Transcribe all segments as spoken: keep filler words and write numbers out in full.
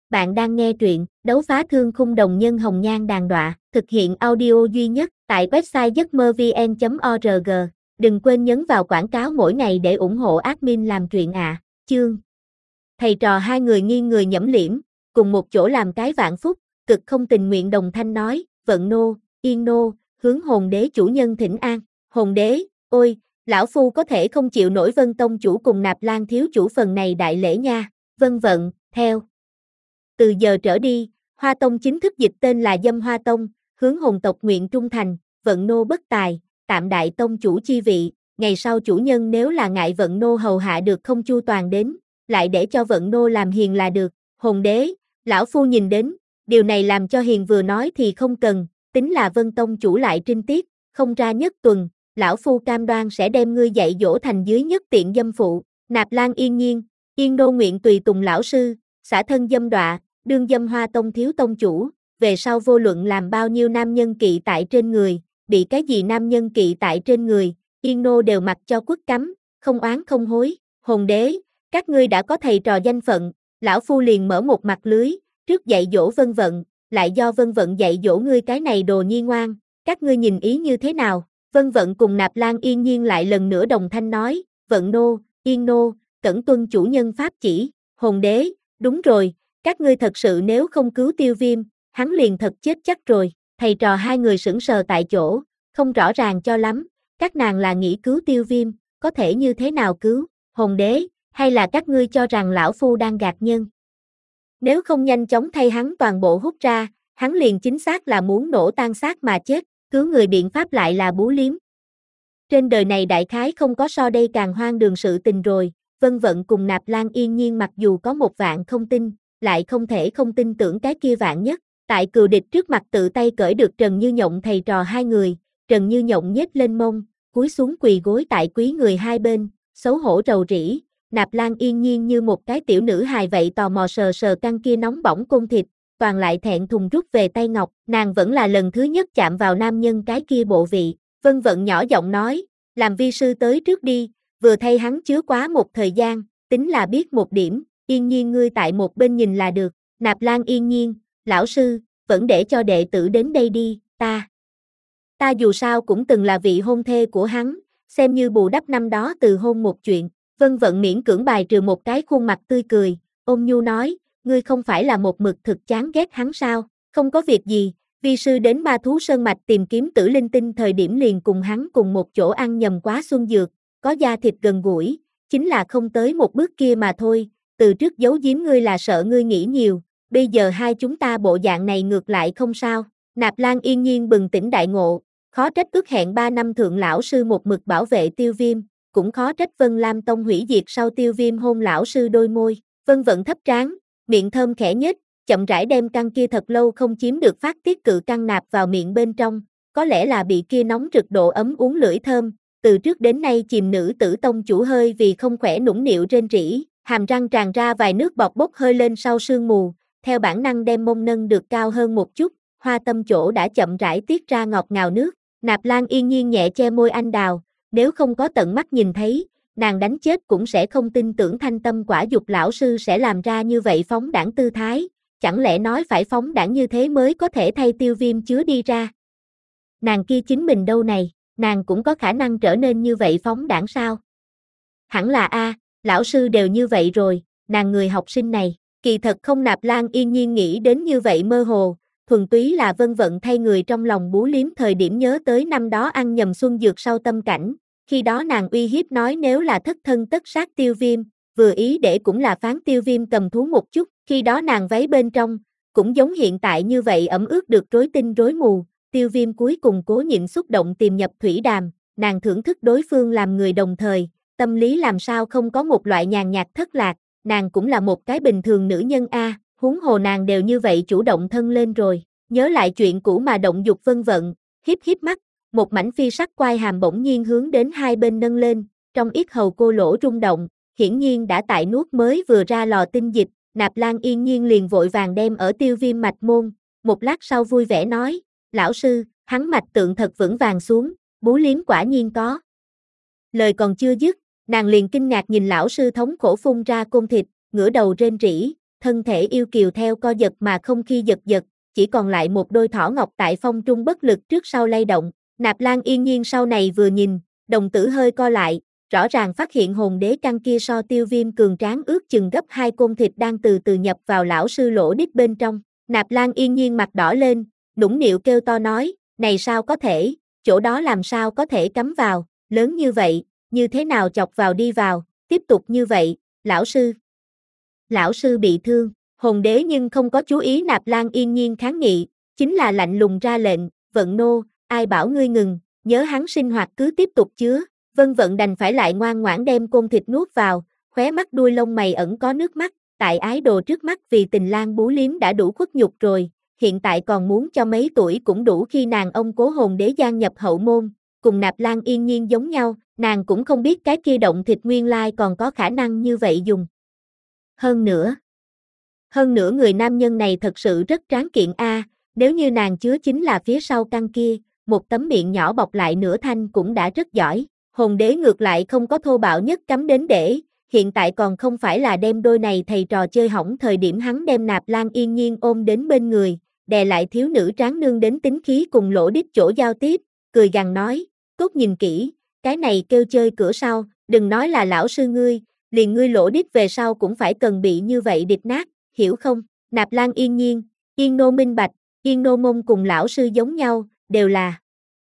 Bạn đang nghe truyện Đấu phá thương khung đồng nhân hồng nhan đàn đọa, thực hiện audio duy nhất tại website giấc mơ vn chấm org. Đừng quên nhấn vào quảng cáo mỗi ngày để ủng hộ admin làm truyện ạ. À. Chương. Thầy trò hai người nghiêng người nhẫm liễm, cùng một chỗ làm cái vạn phúc, cực không tình nguyện đồng thanh nói, vận nô, yên nô, hướng hồn đế chủ nhân thỉnh an. Hồn đế, ôi, lão phu có thể không chịu nổi Vân tông chủ cùng Nạp Lan thiếu chủ phần này đại lễ nha. Vân vận, theo. Từ giờ trở đi, Hoa Tông chính thức dịch tên là Dâm Hoa Tông, hướng hồn tộc nguyện trung thành, vận nô bất tài, tạm đại tông chủ chi vị, ngày sau chủ nhân nếu là ngại vận nô hầu hạ được không chu toàn đến, lại để cho vận nô làm hiền là được. Hồn đế, lão phu nhìn đến, điều này làm cho hiền vừa nói thì không cần, tính là Vân tông chủ lại trinh tiết, không ra nhất tuần, lão phu cam đoan sẽ đem ngươi dạy dỗ thành dưới nhất tiện dâm phụ. Nạp Lan yên nhiên, yên nô nguyện tùy tùng lão sư, xả thân dâm đọa, đương Dâm Hoa Tông thiếu tông chủ, về sau vô luận làm bao nhiêu nam nhân kỵ tại trên người, bị cái gì nam nhân kỵ tại trên người, yên nô đều mặc cho quất cắm, không oán không hối. Hồn đế, các ngươi đã có thầy trò danh phận, lão phu liền mở một mặt lưới, trước dạy dỗ Vân vận, lại do Vân vận dạy dỗ ngươi cái này đồ nhi ngoan, các ngươi nhìn ý như thế nào? Vân vận cùng Nạp Lan yên nhiên lại lần nữa đồng thanh nói, vận nô, yên nô, cẩn tuân chủ nhân pháp chỉ. Hồn đế, đúng rồi, các ngươi thật sự nếu không cứu Tiêu Viêm, hắn liền thật chết chắc rồi. Thầy trò hai người sững sờ tại chỗ, không rõ ràng cho lắm, các nàng là nghĩ cứu Tiêu Viêm, có thể như thế nào cứu? Hồn đế, hay là các ngươi cho rằng lão phu đang gạt nhân? Nếu không nhanh chóng thay hắn toàn bộ hút ra, hắn liền chính xác là muốn nổ tan xác mà chết, cứu người biện pháp lại là bú liếm. Trên đời này đại khái không có so đây càng hoang đường sự tình rồi. Vân vận cùng Nạp Lan yên nhiên mặc dù có một vạn không tin, lại không thể không tin tưởng cái kia vạn nhất. Tại cừu địch trước mặt tự tay cởi được Trần Như Nhộng thầy trò hai người, Trần Như Nhộng nhếch lên mông, cúi xuống quỳ gối tại quý người hai bên, xấu hổ rầu rĩ. Nạp Lan yên nhiên như một cái tiểu nữ hài vậy tò mò sờ sờ căng kia nóng bỏng côn thịt, toàn lại thẹn thùng rút về tay ngọc, nàng vẫn là lần thứ nhất chạm vào nam nhân cái kia bộ vị. Vân vận nhỏ giọng nói, làm vi sư tới trước đi, vừa thay hắn chứa quá một thời gian, tính là biết một điểm, yên nhiên ngươi tại một bên nhìn là được. Nạp Lan yên nhiên, lão sư, vẫn để cho đệ tử đến đây đi, ta. Ta dù sao cũng từng là vị hôn thê của hắn, xem như bù đắp năm đó từ hôn một chuyện. Vân vận miễn cưỡng bài trừ một cái khuôn mặt tươi cười, ôn nhu nói, ngươi không phải là một mực thực chán ghét hắn sao? Không có việc gì, vi sư đến Ma Thú Sơn Mạch tìm kiếm tử linh tinh thời điểm liền cùng hắn cùng một chỗ ăn nhầm quá xuân dược, có da thịt gần gũi, chính là không tới một bước kia mà thôi, từ trước giấu giếm ngươi là sợ ngươi nghĩ nhiều, bây giờ hai chúng ta bộ dạng này ngược lại không sao. Nạp Lan yên nhiên bừng tỉnh đại ngộ, khó trách ước hẹn ba năm thượng lão sư một mực bảo vệ Tiêu Viêm, cũng khó trách Vân Lam Tông hủy diệt sau Tiêu Viêm hôn lão sư đôi môi. Vân vận thấp trán, miệng thơm khẽ nhếch, chậm rãi đem căn kia thật lâu không chiếm được phát tiết cự căng nạp vào miệng bên trong, có lẽ là bị kia nóng rực độ ấm uống lưỡi thơm, từ trước đến nay chìm nữ tử tông chủ hơi vì không khỏe nũng nịu rên rỉ, hàm răng tràn ra vài nước bọt bốc hơi lên sau sương mù, theo bản năng đem mông nâng được cao hơn một chút, hoa tâm chỗ đã chậm rãi tiết ra ngọt ngào nước. Nạp Lan yên nhiên nhẹ che môi anh đào, nếu không có tận mắt nhìn thấy, nàng đánh chết cũng sẽ không tin tưởng thanh tâm quả dục lão sư sẽ làm ra như vậy phóng đãng tư thái, chẳng lẽ nói phải phóng đãng như thế mới có thể thay Tiêu Viêm chứa đi ra? Nàng kia chính mình đâu này, nàng cũng có khả năng trở nên như vậy phóng đãng sao? Hẳn là a, lão sư đều như vậy rồi, nàng người học sinh này, kỳ thật không. Nạp Lan yên nhiên nghĩ đến như vậy mơ hồ, thuần túy là vân vận thay người trong lòng bú liếm thời điểm nhớ tới năm đó ăn nhầm xuân dược sau tâm cảnh, khi đó nàng uy hiếp nói nếu là thất thân tất sát Tiêu Viêm, vừa ý để cũng là phán Tiêu Viêm cầm thú một chút, khi đó nàng váy bên trong, cũng giống hiện tại như vậy ẩm ướt được rối tinh rối mù, Tiêu Viêm cuối cùng cố nhịn xúc động tìm nhập thủy đàm, nàng thưởng thức đối phương làm người đồng thời, tâm lý làm sao không có một loại nhàn nhạt thất lạc, nàng cũng là một cái bình thường nữ nhân a, huống hồ nàng đều như vậy chủ động thân lên rồi, nhớ lại chuyện cũ mà động dục vân vận, híp híp mắt, một mảnh phi sắc quai hàm bỗng nhiên hướng đến hai bên nâng lên, trong yết hầu cô lỗ rung động, hiển nhiên đã tại nuốt mới vừa ra lò tinh dịch, Nạp Lan yên nhiên liền vội vàng đem ở Tiêu Viêm mạch môn, một lát sau vui vẻ nói, lão sư, hắn mạch tượng thật vững vàng xuống, bú liếm quả nhiên có. Lời còn chưa dứt, nàng liền kinh ngạc nhìn lão sư thống khổ phun ra côn thịt, ngửa đầu rên rỉ, thân thể yêu kiều theo co giật mà không khi giật giật, chỉ còn lại một đôi thỏ ngọc tại phong trung bất lực trước sau lay động. Nạp Lan Yên Nhiên sau này vừa nhìn, đồng tử hơi co lại, rõ ràng phát hiện hồn đế căn kia so Tiêu Viêm cường tráng ước chừng gấp hai côn thịt đang từ từ nhập vào lão sư lỗ đít bên trong. Nạp Lan Yên Nhiên mặt đỏ lên, nũng nịu kêu to nói, này sao có thể, chỗ đó làm sao có thể cắm vào, lớn như vậy, như thế nào chọc vào đi vào, tiếp tục như vậy, lão sư. Lão sư bị thương, hồn đế nhưng không có chú ý Nạp Lan Yên Nhiên kháng nghị, chính là lạnh lùng ra lệnh, Vận nô, ai bảo ngươi ngừng, nhớ hắn sinh hoạt cứ tiếp tục chứa. Vân Vận đành phải lại ngoan ngoãn đem côn thịt nuốt vào, khóe mắt đuôi lông mày ẩn có nước mắt, tại ái đồ trước mắt vì tình lang bú liếm đã đủ khuất nhục rồi, hiện tại còn muốn cho mấy tuổi cũng đủ khi nàng ông cố hồn đế gian nhập hậu môn, cùng Nạp Lan Yên Nhiên giống nhau, nàng cũng không biết cái kia động thịt nguyên lai còn có khả năng như vậy dùng. Hơn nữa, hơn nữa người nam nhân này thật sự rất tráng kiện a, nếu như nàng chứa chính là phía sau căn kia, một tấm miệng nhỏ bọc lại nửa thanh cũng đã rất giỏi. Hồn đế ngược lại không có thô bạo nhất cắm đến để, hiện tại còn không phải là đem đôi này thầy trò chơi hỏng thời điểm hắn đem Nạp Lan Yên Nhiên ôm đến bên người, đè lại thiếu nữ tráng nương đến tính khí cùng lỗ đít chỗ giao tiếp, cười gằn nói, tốt nhìn kỹ, cái này kêu chơi cửa sau, đừng nói là lão sư ngươi, liền ngươi lỗ đít về sau cũng phải cần bị như vậy địch nát, hiểu không? Nạp Lan Yên Nhiên, Yên Nô minh bạch, Yên Nô mông cùng lão sư giống nhau, đều là,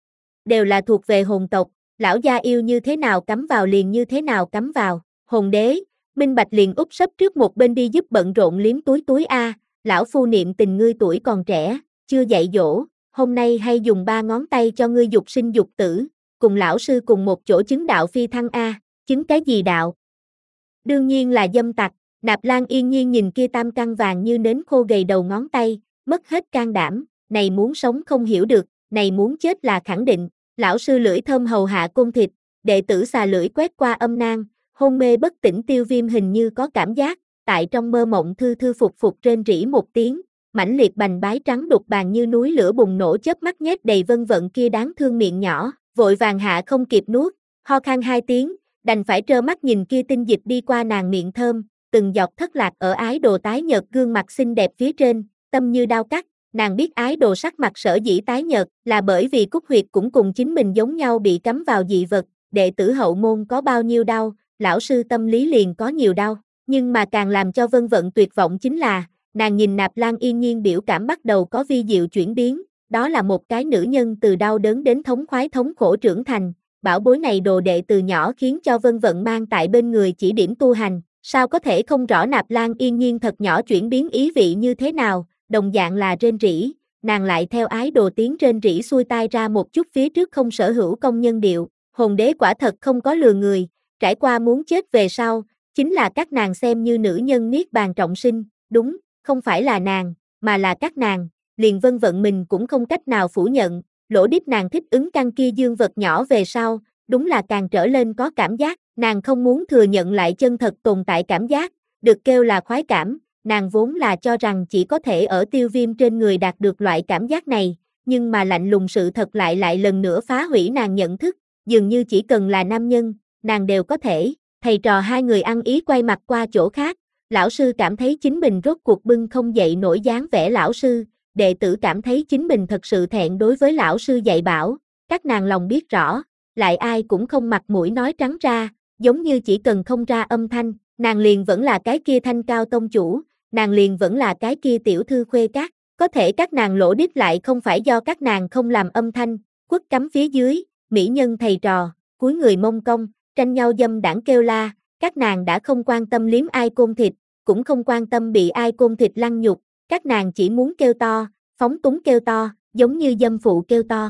đều là thuộc về hồn tộc. Lão gia yêu như thế nào cắm vào liền như thế nào cắm vào, hồn đế, minh bạch liền úp sấp trước một bên đi giúp bận rộn liếm túi túi a, lão phu niệm tình ngươi tuổi còn trẻ, chưa dạy dỗ, hôm nay hay dùng ba ngón tay cho ngươi dục sinh dục tử, cùng lão sư cùng một chỗ chứng đạo phi thăng a, chứng cái gì đạo? Đương nhiên là dâm tặc, Nạp Lan Yên Nhiên nhìn kia tam căn vàng như nến khô gầy đầu ngón tay, mất hết can đảm, này muốn sống không hiểu được, này muốn chết là khẳng định. Lão sư lưỡi thơm hầu hạ côn thịt, đệ tử xà lưỡi quét qua âm nang, hôn mê bất tỉnh Tiêu Viêm hình như có cảm giác, tại trong mơ mộng thư thư phục phục rên rỉ một tiếng, mãnh liệt bành bái trắng đục bàn như núi lửa bùng nổ chớp mắt nhét đầy Vân Vận kia đáng thương miệng nhỏ, vội vàng hạ không kịp nuốt, ho khan hai tiếng, đành phải trơ mắt nhìn kia tinh dịch đi qua nàng miệng thơm, từng giọt thất lạc ở ái đồ tái nhợt gương mặt xinh đẹp phía trên, tâm như đao cắt. Nàng biết ái đồ sắc mặt sở dĩ tái nhợt là bởi vì cúc huyệt cũng cùng chính mình giống nhau bị cắm vào dị vật, đệ tử hậu môn có bao nhiêu đau, lão sư tâm lý liền có nhiều đau, nhưng mà càng làm cho Vân Vận tuyệt vọng chính là, nàng nhìn Nạp Lan Yên Nhiên biểu cảm bắt đầu có vi diệu chuyển biến, đó là một cái nữ nhân từ đau đớn đến thống khoái thống khổ trưởng thành, bảo bối này đồ đệ từ nhỏ khiến cho Vân Vận mang tại bên người chỉ điểm tu hành, sao có thể không rõ Nạp Lan Yên Nhiên thật nhỏ chuyển biến ý vị như thế nào. Đồng dạng là rên rỉ, nàng lại theo ái đồ tiếng rên rỉ xuôi tai ra một chút phía trước không sở hữu công nhân điệu, hồn đế quả thật không có lừa người, trải qua muốn chết về sau, chính là các nàng xem như nữ nhân niết bàn trọng sinh, đúng, không phải là nàng, mà là các nàng, liền Vân Vận mình cũng không cách nào phủ nhận, lỗ đít nàng thích ứng căn kia dương vật nhỏ về sau, đúng là càng trở lên có cảm giác, nàng không muốn thừa nhận lại chân thật tồn tại cảm giác, được kêu là khoái cảm. Nàng vốn là cho rằng chỉ có thể ở Tiêu Viêm trên người đạt được loại cảm giác này, nhưng mà lạnh lùng sự thật lại lại lần nữa phá hủy nàng nhận thức, dường như chỉ cần là nam nhân, nàng đều có thể, thầy trò hai người ăn ý quay mặt qua chỗ khác, lão sư cảm thấy chính mình rốt cuộc bưng không dậy nổi dáng vẻ lão sư, đệ tử cảm thấy chính mình thật sự thẹn đối với lão sư dạy bảo, các nàng lòng biết rõ, lại ai cũng không mặt mũi nói trắng ra, giống như chỉ cần không ra âm thanh, nàng liền vẫn là cái kia thanh cao tông chủ. Nàng liền vẫn là cái kia tiểu thư khuê các, có thể các nàng lỗ đít lại không phải do các nàng không làm âm thanh, quất cắm phía dưới, mỹ nhân thầy trò, cúi người mông công, tranh nhau dâm đảng kêu la, các nàng đã không quan tâm liếm ai côn thịt, cũng không quan tâm bị ai côn thịt lăng nhục, các nàng chỉ muốn kêu to, phóng túng kêu to, giống như dâm phụ kêu to.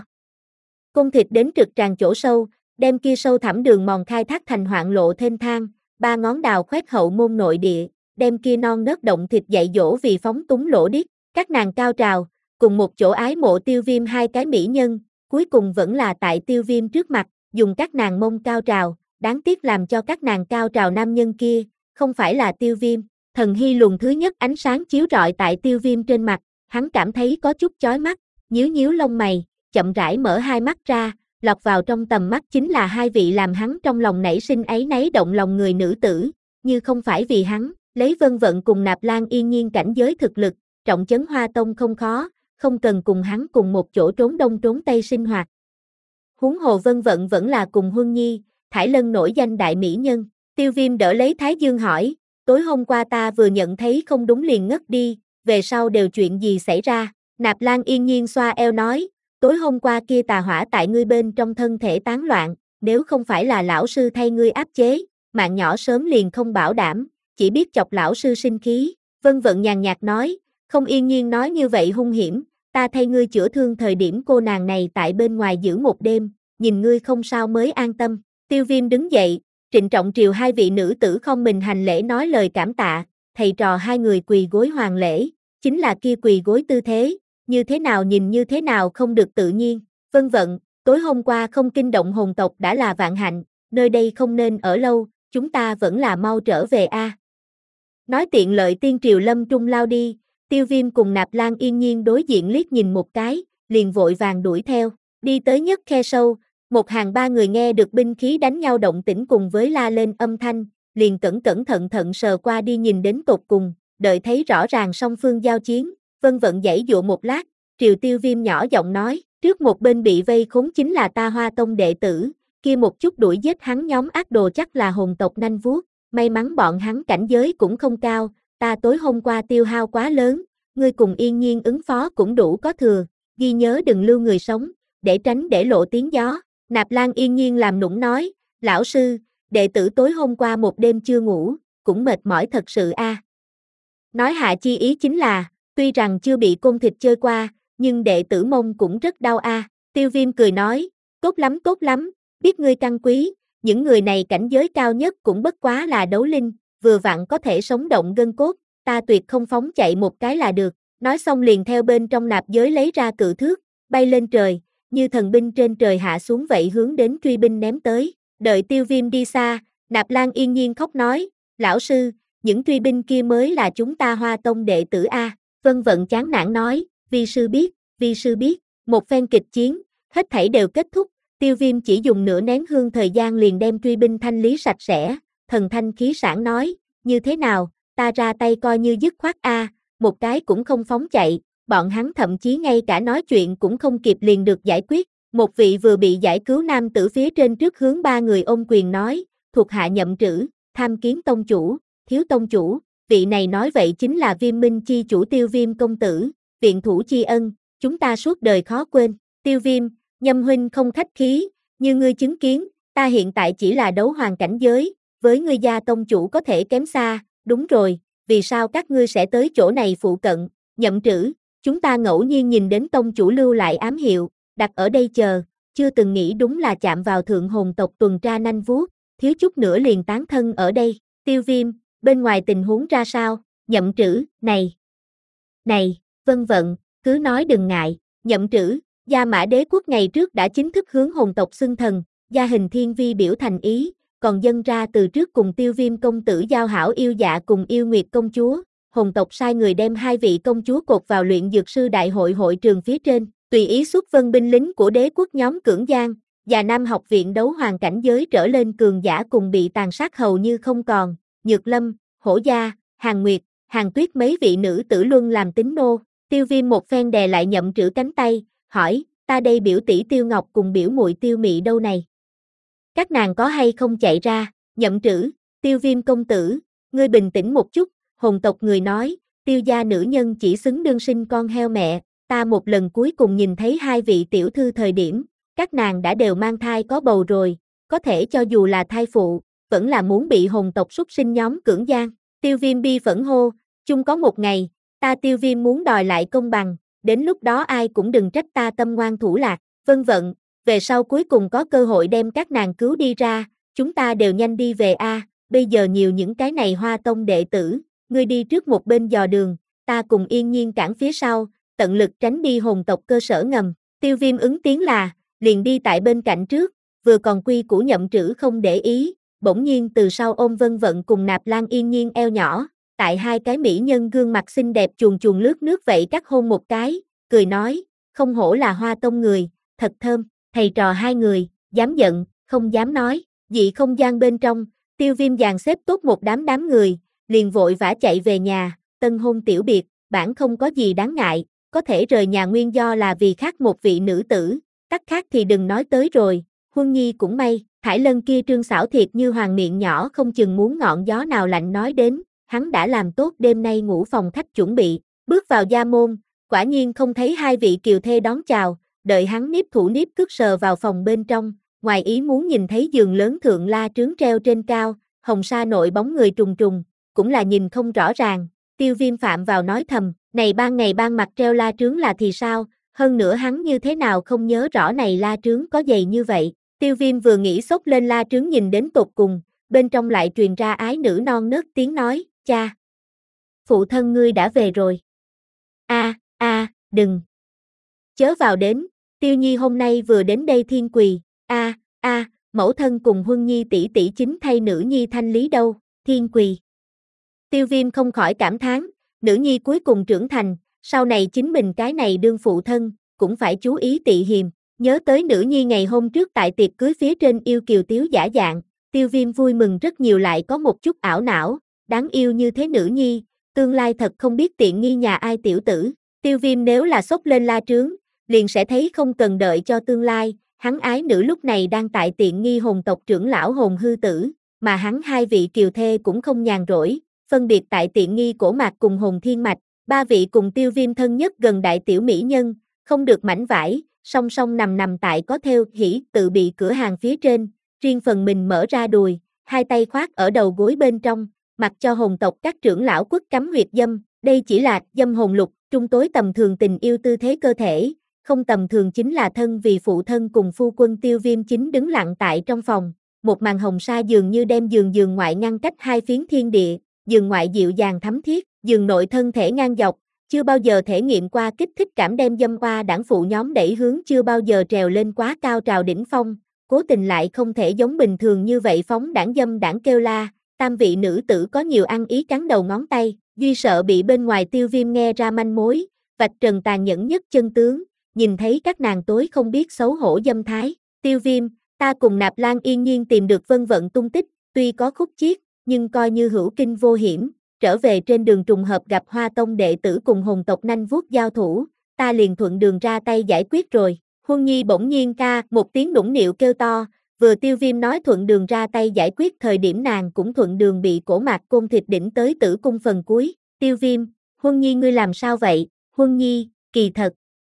Côn thịt đến trực tràng chỗ sâu, đem kia sâu thẳm đường mòn khai thác thành hoạn lộ thênh thang, ba ngón đào khoét hậu môn nội địa. Đem kia non nớt động thịt dạy dỗ vì phóng túng lỗ điếc, các nàng cao trào, cùng một chỗ ái mộ Tiêu Viêm hai cái mỹ nhân, cuối cùng vẫn là tại Tiêu Viêm trước mặt, dùng các nàng mông cao trào, đáng tiếc làm cho các nàng cao trào nam nhân kia, không phải là Tiêu Viêm, thần hy luồng thứ nhất ánh sáng chiếu rọi tại Tiêu Viêm trên mặt, hắn cảm thấy có chút chói mắt, nhíu nhíu lông mày, chậm rãi mở hai mắt ra, lọt vào trong tầm mắt chính là hai vị làm hắn trong lòng nảy sinh áy náy động lòng người nữ tử, như không phải vì hắn. Lấy Vân Vận cùng Nạp Lan Yên Nhiên cảnh giới thực lực, trọng trấn Hoa Tông không khó, không cần cùng hắn cùng một chỗ trốn đông trốn tây sinh hoạt. Huống hồ Vân Vận vẫn là cùng Huân Nhi, Thải Lân nổi danh đại mỹ nhân. Tiêu Viêm đỡ lấy Thái Dương hỏi, tối hôm qua ta vừa nhận thấy không đúng liền ngất đi, về sau đều chuyện gì xảy ra? Nạp Lan Yên Nhiên xoa eo nói, tối hôm qua kia tà hỏa tại ngươi bên trong thân thể tán loạn, nếu không phải là lão sư thay ngươi áp chế, mạng nhỏ sớm liền không bảo đảm, chỉ biết chọc lão sư sinh khí. Vân Vận nhàn nhạt nói, không Yên Nhiên nói như vậy hung hiểm, ta thay ngươi chữa thương thời điểm cô nàng này tại bên ngoài giữ một đêm, nhìn ngươi không sao mới an tâm. Tiêu Viêm đứng dậy, trịnh trọng triều hai vị nữ tử không mình hành lễ nói lời cảm tạ, thầy trò hai người quỳ gối hoàng lễ, chính là kia quỳ gối tư thế, như thế nào nhìn như thế nào không được tự nhiên. Vân Vận, tối hôm qua không kinh động hồn tộc đã là vạn hạnh, nơi đây không nên ở lâu, chúng ta vẫn là mau trở về a. À. Nói tiện lợi tiên triều lâm trung lao đi, Tiêu Viêm cùng Nạp Lan Yên Nhiên đối diện liếc nhìn một cái, liền vội vàng đuổi theo, đi tới nhất khe sâu, một hàng ba người nghe được binh khí đánh nhau động tĩnh cùng với la lên âm thanh, liền cẩn cẩn thận thận sờ qua đi nhìn đến tột cùng, đợi thấy rõ ràng song phương giao chiến, Vân Vận giãy dụa một lát, triều Tiêu Viêm nhỏ giọng nói, trước một bên bị vây khốn chính là ta Hoa Tông đệ tử, kia một chút đuổi giết hắn nhóm ác đồ chắc là hồn tộc nanh vuốt, may mắn bọn hắn cảnh giới cũng không cao, ta tối hôm qua tiêu hao quá lớn, ngươi cùng Yên Nhiên ứng phó cũng đủ có thừa, ghi nhớ đừng lưu người sống, để tránh để lộ tiếng gió. Nạp Lan Yên Nhiên làm nũng nói, lão sư, đệ tử tối hôm qua một đêm chưa ngủ, cũng mệt mỏi thật sự a. À. Nói hạ chi ý chính là, tuy rằng chưa bị côn thịt chơi qua, nhưng đệ tử mông cũng rất đau a. À. Tiêu Viêm cười nói, tốt lắm tốt lắm, biết ngươi căn quý, những người này cảnh giới cao nhất cũng bất quá là đấu linh, vừa vặn có thể sống động gân cốt, ta tuyệt không phóng chạy một cái là được. Nói xong liền theo bên trong nạp giới lấy ra cự thước, bay lên trời, như thần binh trên trời hạ xuống vậy hướng đến truy binh ném tới. Đợi Tiêu Viêm đi xa, Nạp Lan Yên Nhiên khóc nói, lão sư, những truy binh kia mới là chúng ta Hoa Tông đệ tử a. Vân Vận chán nản nói, vi sư biết, vi sư biết. Một phen kịch chiến, hết thảy đều kết thúc, Tiêu Viêm chỉ dùng nửa nén hương thời gian liền đem truy binh thanh lý sạch sẽ, thần thanh khí sảng nói, như thế nào, ta ra tay coi như dứt khoát a, một cái cũng không phóng chạy, bọn hắn thậm chí ngay cả nói chuyện cũng không kịp liền được giải quyết. Một vị vừa bị giải cứu nam tử phía trên trước hướng ba người ôm quyền nói, thuộc hạ nhậm trữ, tham kiến tông chủ, thiếu tông chủ, vị này nói vậy chính là Viêm Minh chi chủ Tiêu Viêm công tử, viện thủ chi ân, chúng ta suốt đời khó quên. Tiêu Viêm, Nhâm huynh không khách khí, như ngươi chứng kiến, ta hiện tại chỉ là đấu hoàng cảnh giới, với ngươi gia tông chủ có thể kém xa, đúng rồi, vì sao các ngươi sẽ tới chỗ này phụ cận, nhậm trữ, chúng ta ngẫu nhiên nhìn đến tông chủ lưu lại ám hiệu, đặt ở đây chờ, chưa từng nghĩ đúng là chạm vào thượng hồn tộc tuần tra nanh vuốt, thiếu chút nữa liền tán thân ở đây. Tiêu Viêm, bên ngoài tình huống ra sao, nhậm trữ, này, này, Vân Vận, cứ nói đừng ngại, nhậm trữ, Gia Mã Đế quốc ngày trước đã chính thức hướng hồn tộc xưng thần, Gia Hình Thiên Vi biểu thành ý, còn dâng ra từ trước cùng Tiêu Viêm công tử giao hảo yêu dạ cùng yêu nguyệt công chúa, hồn tộc sai người đem hai vị công chúa cột vào luyện dược sư đại hội hội trường phía trên, tùy ý xuất vân binh lính của đế quốc nhóm Cưỡng Giang, và Nam học viện đấu hoàng cảnh giới trở lên cường giả cùng bị tàn sát hầu như không còn, Nhược Lâm, Hổ Gia, Hàn Nguyệt, Hàn Tuyết mấy vị nữ tử luân làm tín nô. Tiêu Viêm một phen đè lại nhậm trữ cánh tay, hỏi, ta đây biểu tỷ Tiêu Ngọc cùng biểu muội Tiêu Mị đâu này? Các nàng có hay không chạy ra? Nhậm trữ, Tiêu Viêm công tử, ngươi bình tĩnh một chút, hồn tộc người nói, Tiêu gia nữ nhân chỉ xứng đương sinh con heo mẹ, ta một lần cuối cùng nhìn thấy hai vị tiểu thư thời điểm, các nàng đã đều mang thai có bầu rồi, có thể cho dù là thai phụ, vẫn là muốn bị hồn tộc súc sinh nhóm Cưỡng Giang. Tiêu Viêm bi phẫn hô, chung có một ngày, ta Tiêu Viêm muốn đòi lại công bằng, đến lúc đó ai cũng đừng trách ta tâm ngoan thủ lạc. Vân Vận, về sau cuối cùng có cơ hội đem các nàng cứu đi ra, chúng ta đều nhanh đi về a. À, bây giờ nhiều những cái này Hoa Tông đệ tử, ngươi đi trước một bên dò đường, ta cùng Yên Nhiên cản phía sau, tận lực tránh đi hồn tộc cơ sở ngầm. Tiêu Viêm ứng tiếng là, liền đi tại bên cạnh trước, vừa còn quy củ nhậm trữ không để ý, bỗng nhiên từ sau ôm Vân Vận cùng Nạp Lan Yên Nhiên eo nhỏ, tại hai cái mỹ nhân gương mặt xinh đẹp chuồn chuồn lướt nước vậy cắt hôn một cái, cười nói, không hổ là Hoa Tông người, thật thơm. Thầy trò hai người, dám giận, không dám nói, dị không gian bên trong, Tiêu Viêm dàn xếp tốt một đám đám người, liền vội vã chạy về nhà, tân hôn tiểu biệt, bản không có gì đáng ngại, có thể rời nhà nguyên do là vì khác một vị nữ tử, tắc khác thì đừng nói tới rồi, Huân Nhi cũng may, Thải Lân kia trương xảo thiệt như hoàng miệng nhỏ không chừng muốn ngọn gió nào lạnh nói đến, hắn đã làm tốt đêm nay ngủ phòng khách chuẩn bị, bước vào gia môn, quả nhiên không thấy hai vị kiều thê đón chào, đợi hắn niếp thủ niếp cước sờ vào phòng bên trong, ngoài ý muốn nhìn thấy giường lớn thượng la trướng treo trên cao, hồng sa nội bóng người trùng trùng, cũng là nhìn không rõ ràng, Tiêu Viêm phạm vào nói thầm, này ban ngày ban mặt treo la trướng là thì sao, hơn nữa hắn như thế nào không nhớ rõ này la trướng có dày như vậy, Tiêu Viêm vừa nghĩ xốc lên la trướng nhìn đến tột cùng, bên trong lại truyền ra ái nữ non nớt tiếng nói, cha, phụ thân ngươi đã về rồi. A, a, đừng. Chớ vào đến, Tiêu Nhi hôm nay vừa đến đây thiên quỳ, a, a, mẫu thân cùng Huân Nhi tỷ tỷ chính thay nữ nhi thanh lý đâu, thiên quỳ. Tiêu Viêm không khỏi cảm thán, nữ nhi cuối cùng trưởng thành, sau này chính mình cái này đương phụ thân, cũng phải chú ý tị hiềm, nhớ tới nữ nhi ngày hôm trước tại tiệc cưới phía trên yêu kiều tiếu giả dạng, Tiêu Viêm vui mừng rất nhiều lại có một chút ảo não, đáng yêu như thế nữ nhi, tương lai thật không biết tiện nghi nhà ai tiểu tử, Tiêu Viêm nếu là xốc lên la trướng, liền sẽ thấy không cần đợi cho tương lai, hắn ái nữ lúc này đang tại tiện nghi hồn tộc trưởng lão hồn hư tử, mà hắn hai vị kiều thê cũng không nhàn rỗi, phân biệt tại tiện nghi cổ mạc cùng hồn thiên mạch, ba vị cùng Tiêu Viêm thân nhất gần đại tiểu mỹ nhân, không được mảnh vải, song song nằm nằm tại có theo hỉ tự bị cửa hàng phía trên, riêng phần mình mở ra đùi, hai tay khoác ở đầu gối bên trong, mặc cho hồn tộc các trưởng lão quất cắm huyệt dâm, đây chỉ là dâm hồn lục, trung tối tầm thường tình yêu tư thế cơ thể, không tầm thường chính là thân vì phụ thân cùng phu quân Tiêu Viêm chính đứng lặng tại trong phòng, một màn hồng sa dường như đem giường giường ngoại ngăn cách hai phiến thiên địa, giường ngoại dịu dàng thấm thiết, giường nội thân thể ngang dọc, chưa bao giờ thể nghiệm qua kích thích cảm đem dâm oa đảng phụ nhóm đẩy hướng chưa bao giờ trèo lên quá cao trào đỉnh phong, cố tình lại không thể giống bình thường như vậy phóng đảng dâm đảng kêu la, tam vị nữ tử có nhiều ăn ý cắn đầu ngón tay, duy sợ bị bên ngoài Tiêu Viêm nghe ra manh mối, vạch trần tàn nhẫn nhất chân tướng, nhìn thấy các nàng tối không biết xấu hổ dâm thái, Tiêu Viêm, ta cùng Nạp Lan yên nhiên tìm được vân vận tung tích, tuy có khúc chiết, nhưng coi như hữu kinh vô hiểm, trở về trên đường trùng hợp gặp Hoa Tông đệ tử cùng hồn tộc nanh vuốt giao thủ, ta liền thuận đường ra tay giải quyết rồi, Huân Nhi bỗng nhiên ca một tiếng nũng nịu kêu to, vừa Tiêu Viêm nói thuận đường ra tay giải quyết thời điểm nàng cũng thuận đường bị cổ mạc côn thịt đỉnh tới tử cung phần cuối, Tiêu Viêm, Huân Nhi ngươi làm sao vậy, Huân Nhi, kỳ thật.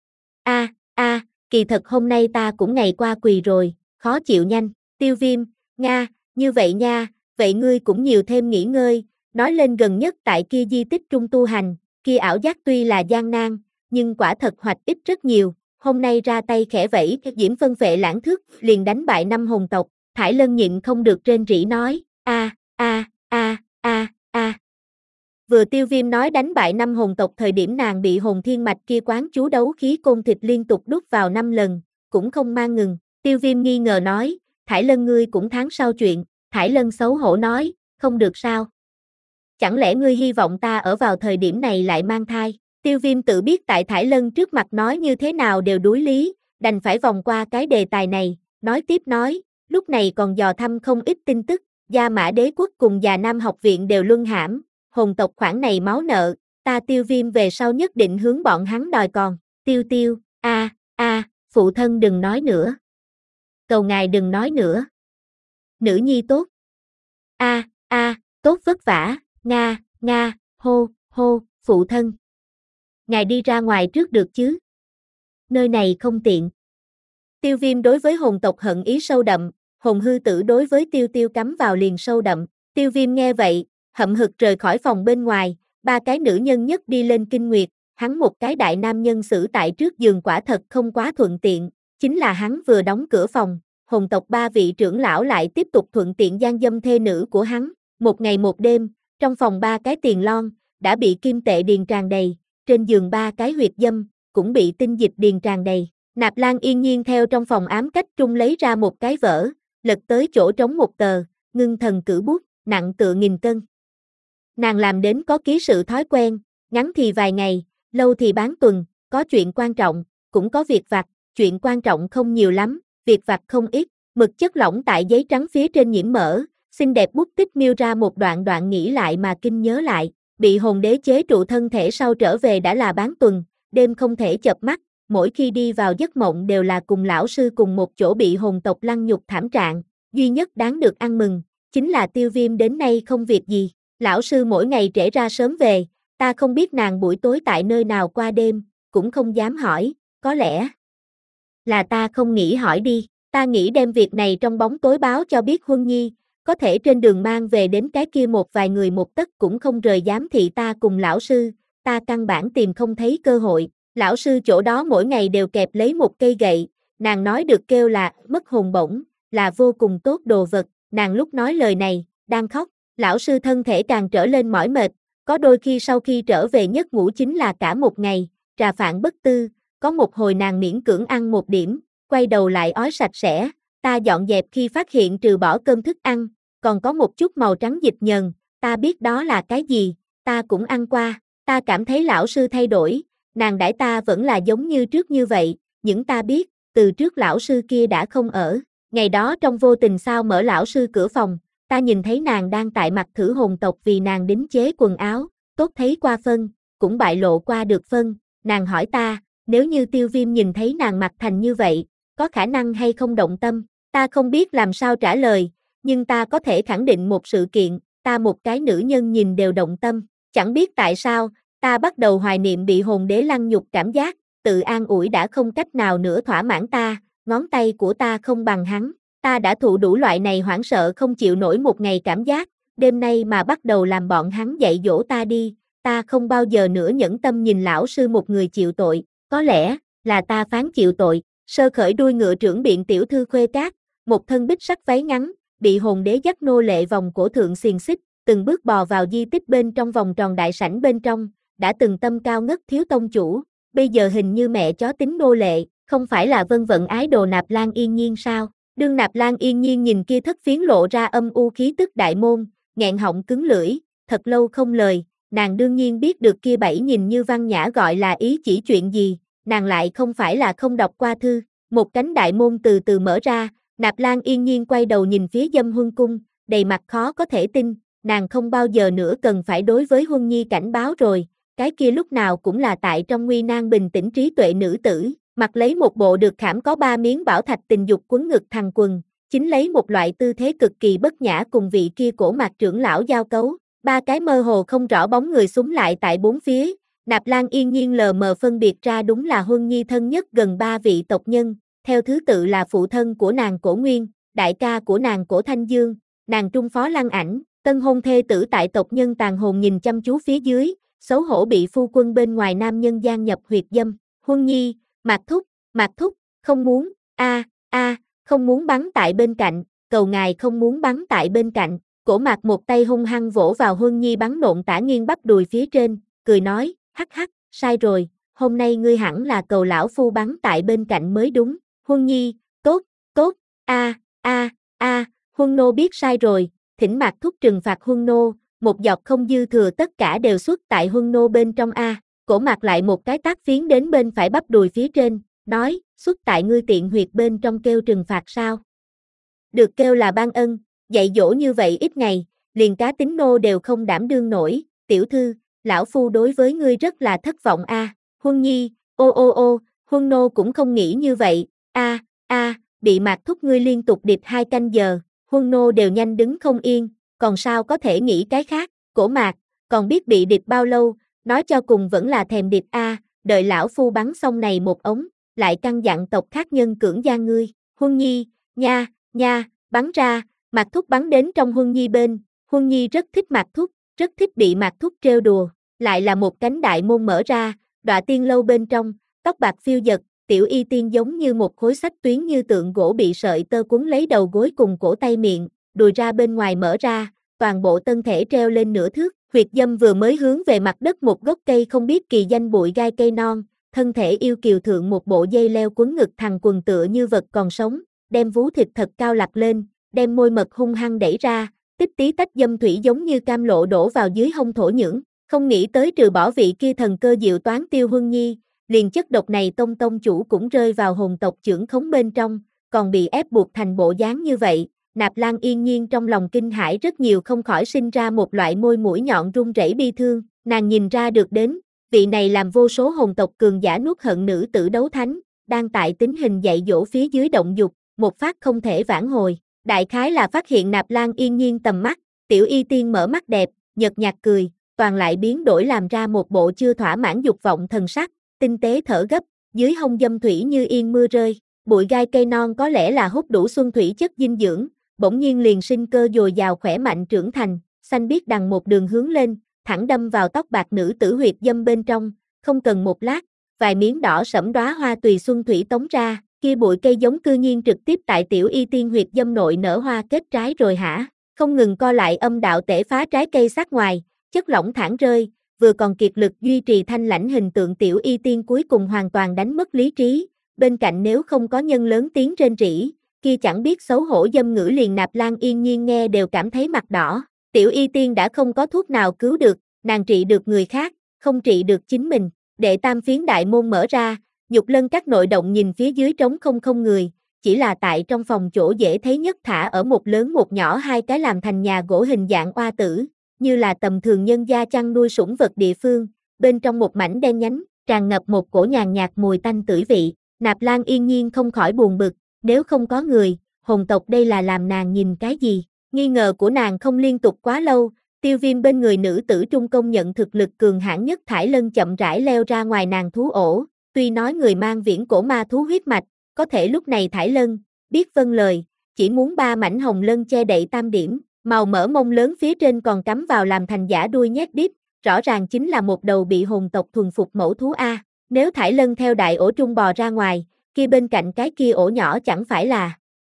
A, a, kỳ thật hôm nay ta cũng ngày qua quỳ rồi, khó chịu nhanh, Tiêu Viêm, Nga, như vậy nha, vậy ngươi cũng nhiều thêm nghỉ ngơi, nói lên gần nhất tại kia di tích trung tu hành, kia ảo giác tuy là gian nan, nhưng quả thật hoạch ít rất nhiều, hôm nay ra tay khẽ vẫy, diễm phân phệ lãng thức, liền đánh bại năm hồn tộc, Thải Lân nhịn không được rên rỉ nói, a, a, a, a, a. Vừa Tiêu Viêm nói đánh bại năm hồn tộc thời điểm nàng bị hồn thiên mạch kia quán chú đấu khí côn thịt liên tục đút vào năm lần, cũng không mang ngừng, Tiêu Viêm nghi ngờ nói, Thải Lân ngươi cũng tháng sau chuyện, Thải Lân xấu hổ nói, không được sao. Chẳng lẽ ngươi hy vọng ta ở vào thời điểm này lại mang thai? Tiêu Viêm tự biết tại Thải Lân trước mặt nói như thế nào đều đối lý, đành phải vòng qua cái đề tài này, nói tiếp nói, lúc này còn dò thăm không ít tin tức, Gia Mã Đế Quốc cùng Già Nam học viện đều luân hãm, hồn tộc khoản này máu nợ, ta Tiêu Viêm về sau nhất định hướng bọn hắn đòi còn, Tiêu Tiêu, a, a, phụ thân đừng nói nữa. Cầu ngài đừng nói nữa. Nữ nhi tốt. A, a, tốt vất vả, Nga, Nga, hô, hô, phụ thân. Ngài đi ra ngoài trước được chứ? Nơi này không tiện. Tiêu Viêm đối với hồn tộc hận ý sâu đậm, hồn hư tử đối với Tiêu Tiêu cắm vào liền sâu đậm. Tiêu Viêm nghe vậy, hậm hực rời khỏi phòng bên ngoài, ba cái nữ nhân nhất đi lên kinh nguyệt, hắn một cái đại nam nhân xử tại trước giường quả thật không quá thuận tiện, chính là hắn vừa đóng cửa phòng, hồn tộc ba vị trưởng lão lại tiếp tục thuận tiện gian dâm thê nữ của hắn, một ngày một đêm, trong phòng ba cái tiền lon, đã bị kim tệ điền tràn đầy, trên giường ba cái huyệt dâm, cũng bị tinh dịch điền tràn đầy. Nạp Lan yên nhiên theo trong phòng ám cách trung lấy ra một cái vở, lật tới chỗ trống một tờ, ngưng thần cử bút, nặng tựa nghìn cân. Nàng làm đến có ký sự thói quen, ngắn thì vài ngày, lâu thì bán tuần, có chuyện quan trọng, cũng có việc vặt, chuyện quan trọng không nhiều lắm, việc vặt không ít, mực chất lỏng tại giấy trắng phía trên nhiễm mỡ, Xinh đẹp bút tích miêu ra một đoạn đoạn nghĩ lại mà kinh nhớ lại, bị hồn đế chế trụ thân thể sau trở về đã là bán tuần, đêm không thể chợp mắt, mỗi khi đi vào giấc mộng đều là cùng lão sư cùng một chỗ bị hồn tộc lăng nhục thảm trạng, duy nhất đáng được ăn mừng, chính là Tiêu Viêm đến nay không việc gì, lão sư mỗi ngày trễ ra sớm về, ta không biết nàng buổi tối tại nơi nào qua đêm, cũng không dám hỏi, có lẽ là ta không nghĩ hỏi đi, ta nghĩ đem việc này trong bóng tối báo cho biết Huân Nhi, có thể trên đường mang về đến cái kia một vài người một tấc cũng không rời giám thị ta cùng lão sư, ta căn bản tìm không thấy cơ hội, lão sư chỗ đó mỗi ngày đều kẹp lấy một cây gậy, nàng nói được kêu là mất hồn bổng, là vô cùng tốt đồ vật, nàng lúc nói lời này, đang khóc, lão sư thân thể càng trở lên mỏi mệt, có đôi khi sau khi trở về giấc ngủ chính là cả một ngày, trà phạn bất tư, có một hồi nàng miễn cưỡng ăn một điểm, quay đầu lại ói sạch sẽ, ta dọn dẹp khi phát hiện trừ bỏ cơm thức ăn, còn có một chút màu trắng dịch nhờn, ta biết đó là cái gì, ta cũng ăn qua, ta cảm thấy lão sư thay đổi, nàng đãi ta vẫn là giống như trước như vậy, những ta biết, từ trước lão sư kia đã không ở, ngày đó trong vô tình sao mở lão sư cửa phòng, ta nhìn thấy nàng đang tại mặt thử hồn tộc vì nàng đính chế quần áo, tốt thấy qua phân, cũng bại lộ qua được phân, nàng hỏi ta, nếu như Tiêu Viêm nhìn thấy nàng mặt thành như vậy, có khả năng hay không động tâm, ta không biết làm sao trả lời, nhưng ta có thể khẳng định một sự kiện, ta một cái nữ nhân nhìn đều động tâm, chẳng biết tại sao, ta bắt đầu hoài niệm bị hồn đế lăng nhục cảm giác, tự an ủi đã không cách nào nữa thỏa mãn ta, ngón tay của ta không bằng hắn, ta đã thụ đủ loại này hoảng sợ không chịu nổi một ngày cảm giác, đêm nay mà bắt đầu làm bọn hắn dạy dỗ ta đi, ta không bao giờ nữa nhẫn tâm nhìn lão sư một người chịu tội, có lẽ là ta phán chịu tội, sơ khởi đuôi ngựa trưởng biện tiểu thư Khuê Cát, một thân bích sắc váy ngắn, bị hồn đế dắt nô lệ vòng cổ thượng xiềng xích, từng bước bò vào di tích bên trong vòng tròn đại sảnh bên trong, đã từng tâm cao ngất thiếu tông chủ, bây giờ hình như mẹ chó tính nô lệ, không phải là vân vận ái đồ Nạp Lan Yên Nhiên sao? Đương Nạp Lan Yên Nhiên nhìn kia thất phiến lộ ra âm u khí tức đại môn, nghẹn họng cứng lưỡi, thật lâu không lời, nàng đương nhiên biết được kia bảy nhìn như văn nhã gọi là ý chỉ chuyện gì, nàng lại không phải là không đọc qua thư, một cánh đại môn từ từ mở ra, Nạp Lan Yên Nhiên quay đầu nhìn phía Dâm Huân cung, đầy mặt khó có thể tin, nàng không bao giờ nữa cần phải đối với Huân Nhi cảnh báo rồi, cái kia lúc nào cũng là tại trong nguy nan bình tĩnh trí tuệ nữ tử, mặc lấy một bộ được khảm có ba miếng bảo thạch tình dục quấn ngực thằng quần, chính lấy một loại tư thế cực kỳ bất nhã cùng vị kia cổ mạc trưởng lão giao cấu, ba cái mơ hồ không rõ bóng người súng lại tại bốn phía, Nạp Lan Yên Nhiên lờ mờ phân biệt ra đúng là Huân Nhi thân nhất gần ba vị tộc nhân, theo thứ tự là phụ thân của nàng Cổ Nguyên, đại ca của nàng Cổ Thanh Dương, nàng Trung Phó Lăng Ảnh, tân hôn thê tử tại tộc nhân tàn hồn nhìn chăm chú phía dưới, xấu hổ bị phu quân bên ngoài nam nhân gian nhập huyệt dâm, Huân Nhi, Mạc Thúc, Mạc Thúc, không muốn, a a, không muốn bắn tại bên cạnh, cầu ngài không muốn bắn tại bên cạnh, Cổ Mạc một tay hung hăng vỗ vào Huân Nhi bắn nộn tả nghiêng bắp đùi phía trên, cười nói, hắc hắc, sai rồi, hôm nay ngươi hẳn là cầu lão phu bắn tại bên cạnh mới đúng, Huân Nhi, tốt, tốt, a a a, Huân nô biết sai rồi, thỉnh Mạc Thúc trừng phạt Huân nô, một giọt không dư thừa tất cả đều xuất tại Huân nô bên trong a. Cổ Mạc lại một cái tác phiến đến bên phải bắp đùi phía trên, nói, xuất tại ngươi tiện huyệt bên trong kêu trừng phạt sao? Được kêu là ban ân, dạy dỗ như vậy ít ngày, liền cá tính nô đều không đảm đương nổi, tiểu thư, lão phu đối với ngươi rất là thất vọng a. À. Huân Nhi, ô ô ô, Huân nô cũng không nghĩ như vậy, a a, bị Mạc Thúc ngươi liên tục điệp hai canh giờ, Huân nô đều nhanh đứng không yên, còn sao có thể nghĩ cái khác, Cổ Mạc, còn biết bị điệp bao lâu, nói cho cùng vẫn là thèm điệp a, đợi lão phu bắn xong này một ống, lại căn dặn tộc khác nhân cưỡng gian ngươi, Huân Nhi, nha, nha, bắn ra, Mạc Thúc bắn đến trong Huân Nhi bên, Huân Nhi rất thích Mạc Thúc, rất thích bị Mạc Thúc trêu đùa, lại là một cánh đại môn mở ra, Đọa Tiên lâu bên trong, tóc bạc phiêu dật, tiểu y tiên giống như một khối sách tuyến như tượng gỗ bị sợi tơ cuốn lấy đầu gối cùng cổ tay miệng, đùi ra bên ngoài mở ra, toàn bộ thân thể treo lên nửa thước, huyệt dâm vừa mới hướng về mặt đất một gốc cây không biết kỳ danh bụi gai cây non, thân thể yêu kiều thượng một bộ dây leo quấn ngực thằng quần tựa như vật còn sống, đem vú thịt thật cao lặt lên, đem môi mật hung hăng đẩy ra, tích tí tách dâm thủy giống như cam lộ đổ vào dưới hông thổ nhưỡng, không nghĩ tới trừ bỏ vị kia thần cơ diệu toán Tiêu Huân Nhi, liền chất độc này tông tông chủ cũng rơi vào hồn tộc trưởng khống bên trong, còn bị ép buộc thành bộ dáng như vậy, Nạp Lan Yên Nhiên trong lòng kinh hãi rất nhiều, không khỏi sinh ra một loại môi mũi nhọn run rẩy bi thương, nàng nhìn ra được đến, vị này làm vô số hồn tộc cường giả nuốt hận nữ tử đấu thánh, đang tại tính hình dạy dỗ phía dưới động dục, một phát không thể vãn hồi. Đại khái là phát hiện Nạp Lan Yên Nhiên tầm mắt, Tiểu Y Tiên mở mắt đẹp, nhợt nhạt cười, toàn lại biến đổi làm ra một bộ chưa thỏa mãn dục vọng thần sắc, tinh tế thở gấp, dưới hông dâm thủy như yên mưa rơi, bụi gai cây non có lẽ là hút đủ xuân thủy chất dinh dưỡng, bỗng nhiên liền sinh cơ dồi dào khỏe mạnh trưởng thành, xanh biếc đằng một đường hướng lên, thẳng đâm vào tóc bạc nữ tử huyệt dâm bên trong, không cần một lát, vài miếng đỏ sẫm đóa hoa tùy xuân thủy tống ra, kia bụi cây giống cư nhiên trực tiếp tại Tiểu Y Tiên huyệt dâm nội nở hoa kết trái rồi hả? Không ngừng co lại âm đạo tể phá trái cây sát ngoài, chất lỏng thẳng rơi, vừa còn kiệt lực duy trì thanh lãnh hình tượng Tiểu Y Tiên cuối cùng hoàn toàn đánh mất lý trí, bên cạnh nếu không có nhân lớn tiếng rên rỉ, kia chẳng biết xấu hổ dâm ngữ liền Nạp Lan Yên Nhiên nghe đều cảm thấy mặt đỏ. Tiểu Y Tiên đã không có thuốc nào cứu được, nàng trị được người khác, không trị được chính mình. Đệ tam phiến đại môn mở ra, Dục Lân các nội động nhìn phía dưới trống không không người, chỉ là tại trong phòng chỗ dễ thấy nhất thả ở một lớn một nhỏ hai cái làm thành nhà gỗ hình dạng oa tử, như là tầm thường nhân gia chăn nuôi sủng vật địa phương, bên trong một mảnh đen nhánh, tràn ngập một cổ nhàn nhạt mùi tanh tưởi vị. Nạp Lan Yên Nhiên không khỏi buồn bực, nếu không có người, hồn tộc đây là làm nàng nhìn cái gì? Nghi ngờ của nàng không liên tục quá lâu, Tiêu Viêm bên người nữ tử trung công nhận thực lực cường hãn nhất Thải Lân chậm rãi leo ra ngoài nàng thú ổ, tuy nói người mang viễn cổ ma thú huyết mạch, có thể lúc này Thải Lân biết vâng lời, chỉ muốn ba mảnh hồng lân che đậy tam điểm, màu mỡ mông lớn phía trên còn cắm vào làm thành giả đuôi nhét đít, rõ ràng chính là một đầu bị hồn tộc thuần phục mẫu thú a. Nếu Thải Lân theo đại ổ trung bò ra ngoài, kia bên cạnh cái kia ổ nhỏ chẳng phải là.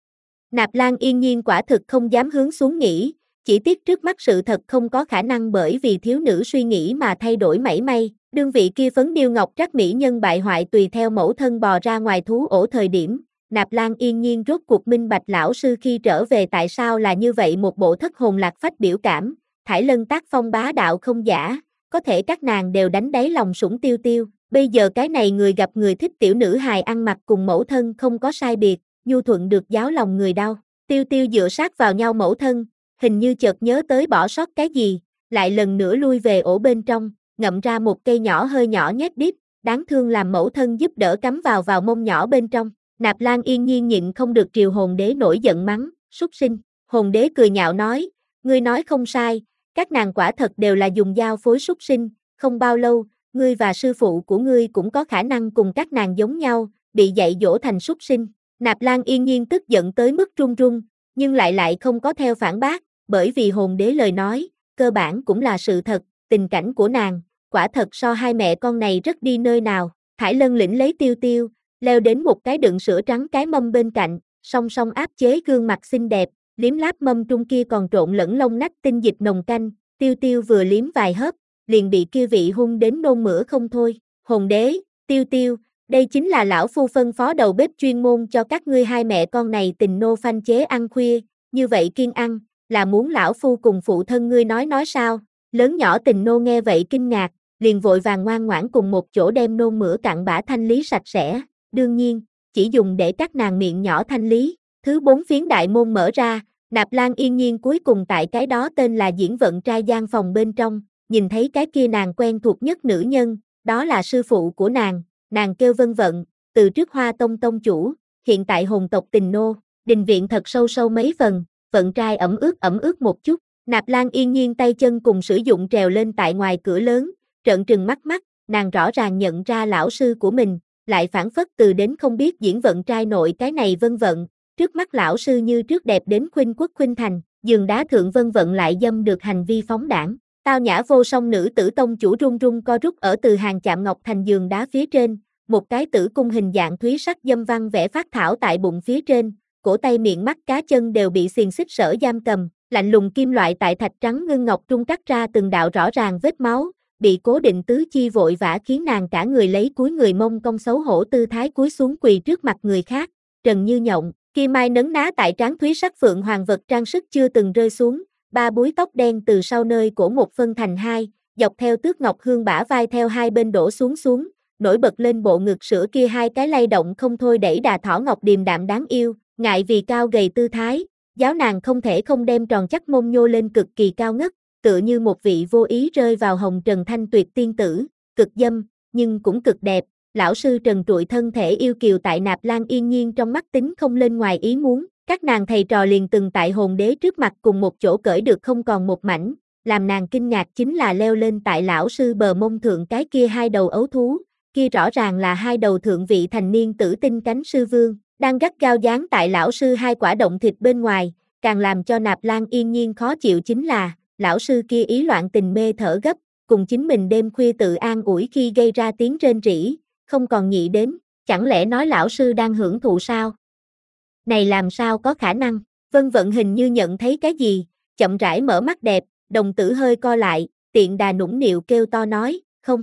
Nạp Lan Yên Nhiên quả thực không dám hướng xuống nghĩ, chỉ tiếc trước mắt sự thật không có khả năng bởi vì thiếu nữ suy nghĩ mà thay đổi mảy may, đương vị kia phấn điêu ngọc trác mỹ nhân bại hoại tùy theo mẫu thân bò ra ngoài thú ổ thời điểm, Nạp Lan Yên Nhiên rốt cuộc minh bạch lão sư khi trở về tại sao là như vậy một bộ thất hồn lạc phách biểu cảm, Thải Lân tác phong bá đạo không giả, có thể các nàng đều đánh đáy lòng sủng tiêu tiêu, bây giờ cái này người gặp người thích tiểu nữ hài ăn mặc cùng mẫu thân không có sai biệt, nhu thuận được giáo lòng người đau, tiêu tiêu dựa sát vào nhau mẫu thân, hình như chợt nhớ tới bỏ sót cái gì, lại lần nữa lui về ổ bên trong, ngậm ra một cây nhỏ hơi nhỏ nhét đít, đáng thương làm mẫu thân giúp đỡ cắm vào vào mông nhỏ bên trong. Nạp Lan Yên Nhiên nhịn không được triều hồn đế nổi giận mắng, súc sinh. Hồn đế cười nhạo nói, ngươi nói không sai, các nàng quả thật đều là dùng dao phối súc sinh, không bao lâu, ngươi và sư phụ của ngươi cũng có khả năng cùng các nàng giống nhau, bị dạy dỗ thành súc sinh. Nạp Lan Yên Nhiên tức giận tới mức run run, nhưng lại lại không có theo phản bác, bởi vì hồn đế lời nói, cơ bản cũng là sự thật, tình cảnh của nàng, quả thật so hai mẹ con này rất đi nơi nào. Thải Lân lĩnh lấy tiêu tiêu, leo đến một cái đựng sữa trắng cái mâm bên cạnh, song song áp chế gương mặt xinh đẹp, liếm láp mâm trung kia còn trộn lẫn lông nách tinh dịch nồng canh, tiêu tiêu vừa liếm vài hớp, liền bị kia vị hung đến nôn mửa không thôi. Hồn đế, tiêu tiêu, đây chính là lão phu phân phó đầu bếp chuyên môn cho các ngươi hai mẹ con này tình nô phanh chế ăn khuya, như vậy kiêng ăn, là muốn lão phu cùng phụ thân ngươi nói nói sao? Lớn nhỏ tình nô nghe vậy kinh ngạc, liền vội vàng ngoan ngoãn cùng một chỗ đem nôn mửa cặn bã thanh lý sạch sẽ, đương nhiên, chỉ dùng để các nàng miệng nhỏ thanh lý. Thứ bốn phiến đại môn mở ra, Nạp Lan Yên Nhiên cuối cùng tại cái đó tên là diễn vận trai gian phòng bên trong, nhìn thấy cái kia nàng quen thuộc nhất nữ nhân, đó là sư phụ của nàng, nàng kêu Vân Vận, từ trước Hoa Tông tông chủ, hiện tại hồn tộc tình nô, đình viện thật sâu sâu mấy phần, vận trai ẩm ướt ẩm ướt một chút, Nạp Lan Yên Nhiên tay chân cùng sử dụng trèo lên tại ngoài cửa lớn, trợn trừng mắt mắt, nàng rõ ràng nhận ra lão sư của mình, lại phản phất từ đến không biết diễn vận trai nội cái này Vân Vận, trước mắt lão sư như trước đẹp đến khuynh quốc khuynh thành, giường đá thượng Vân Vận lại dâm được hành vi phóng đảng. Tao nhã vô song nữ tử tông chủ run run co rút ở từ hàng chạm ngọc thành giường đá phía trên, một cái tử cung hình dạng thúy sắc dâm văn vẽ phát thảo tại bụng phía trên, cổ tay miệng mắt cá chân đều bị xiềng xích sở giam cầm, lạnh lùng kim loại tại thạch trắng ngân ngọc trung cắt ra từng đạo rõ ràng vết máu, bị cố định tứ chi vội vã khiến nàng cả người lấy cúi người mông cong xấu hổ tư thái cúi xuống quỳ trước mặt người khác, trần như nhộng, kim mai nấn ná tại trán thúy sắc phượng hoàng vật trang sức chưa từng rơi xuống, ba búi tóc đen từ sau nơi cổ một phân thành hai, dọc theo tước ngọc hương bả vai theo hai bên đổ xuống xuống, nổi bật lên bộ ngực sữa kia hai cái lay động không thôi đẩy đà thỏ ngọc điềm đạm đáng yêu, ngại vì cao gầy tư thái, giáo nàng không thể không đem tròn chắc mông nhô lên cực kỳ cao ngất, tựa như một vị vô ý rơi vào hồng trần thanh tuyệt tiên tử, cực dâm, nhưng cũng cực đẹp. Lão sư trần trụi thân thể yêu kiều tại Nạp Lan Yên Nhiên trong mắt tính không lên ngoài ý muốn, các nàng thầy trò liền từng tại hồn đế trước mặt cùng một chỗ cởi được không còn một mảnh, làm nàng kinh ngạc chính là leo lên tại lão sư bờ mông thượng cái kia hai đầu ấu thú, kia rõ ràng là hai đầu thượng vị thành niên tử tinh cánh sư vương, đang gắt gao dán tại lão sư hai quả động thịt bên ngoài, càng làm cho Nạp Lan Yên Nhiên khó chịu chính là, lão sư kia ý loạn tình mê thở gấp, cùng chính mình đêm khuya tự an ủi khi gây ra tiếng rên rỉ, không còn nghĩ đến, chẳng lẽ nói lão sư đang hưởng thụ sao? Này làm sao có khả năng? Vân Vận hình như nhận thấy cái gì, chậm rãi mở mắt đẹp, đồng tử hơi co lại, tiện đà nũng nịu kêu to nói, không.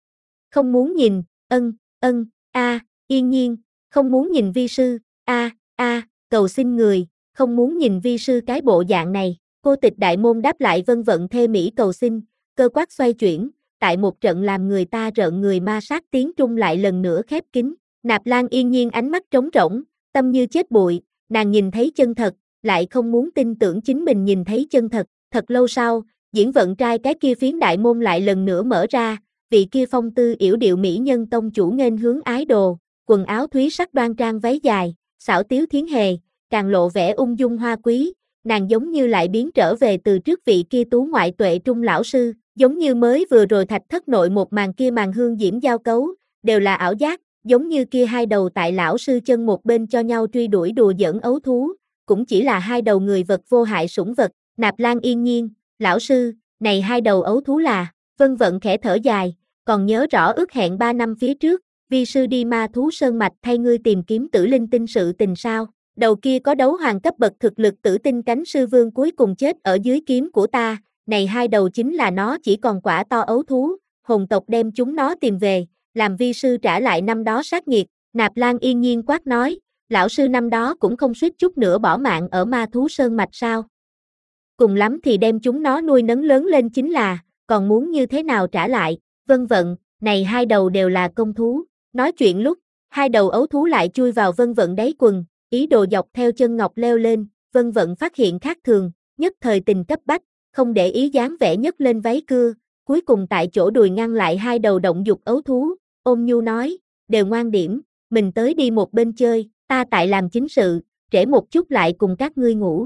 Không muốn nhìn, ân, ân, a, Yên Nhiên, không muốn nhìn vi sư, a, a, cầu xin người, không muốn nhìn vi sư cái bộ dạng này. Cô tịch đại môn đáp lại Vân Vận thê mỹ cầu xin, cơ quát xoay chuyển, tại một trận làm người ta rợn người ma sát tiếng trung lại lần nữa khép kín. Nạp Lan Yên Nhiên ánh mắt trống rỗng, tâm như chết bụi, nàng nhìn thấy chân thật, lại không muốn tin tưởng chính mình nhìn thấy chân thật. Thật lâu sau, diễn vận trai cái kia phiến đại môn lại lần nữa mở ra, vị kia phong tư yểu điệu mỹ nhân tông chủ nghênh hướng ái đồ, quần áo thúy sắc đoan trang váy dài, xảo tiếu thiến hề, càng lộ vẻ ung dung hoa quý, nàng giống như lại biến trở về từ trước vị kia tú ngoại tuệ trung lão sư, giống như mới vừa rồi thạch thất nội một màn kia màn hương diễm giao cấu, đều là ảo giác, giống như kia hai đầu tại lão sư chân một bên cho nhau truy đuổi đùa giỡn ấu thú, cũng chỉ là hai đầu người vật vô hại sủng vật. Nạp Lan Yên Nhiên, lão sư, này hai đầu ấu thú là, Vân Vận khẽ thở dài, còn nhớ rõ ước hẹn ba năm phía trước, vi sư đi ma thú sơn mạch thay ngươi tìm kiếm tử linh tinh sự tình sao, đầu kia có đấu hoàng cấp bậc thực lực tử tinh cánh sư vương cuối cùng chết ở dưới kiếm của ta, này hai đầu chính là nó chỉ còn quả to ấu thú, hồn tộc đem chúng nó tìm về, làm vi sư trả lại năm đó sát nghiệt. Nạp Lan Yên Nhiên quát nói, lão sư năm đó cũng không suýt chút nữa bỏ mạng ở ma thú sơn mạch sao? Cùng lắm thì đem chúng nó nuôi nấng lớn lên chính là, còn muốn như thế nào trả lại? Vân Vận, này hai đầu đều là công thú. Nói chuyện lúc, hai đầu ấu thú lại chui vào Vân Vận đáy quần, ý đồ dọc theo chân ngọc leo lên, Vân Vận phát hiện khác thường, nhất thời tình cấp bách, không để ý dáng vẻ nhấc lên váy cưa, cuối cùng tại chỗ đùi ngăn lại hai đầu động dục ấu thú, ôm nhu nói, đều ngoan điểm, mình tới đi một bên chơi, ta tại làm chính sự, trễ một chút lại cùng các ngươi ngủ.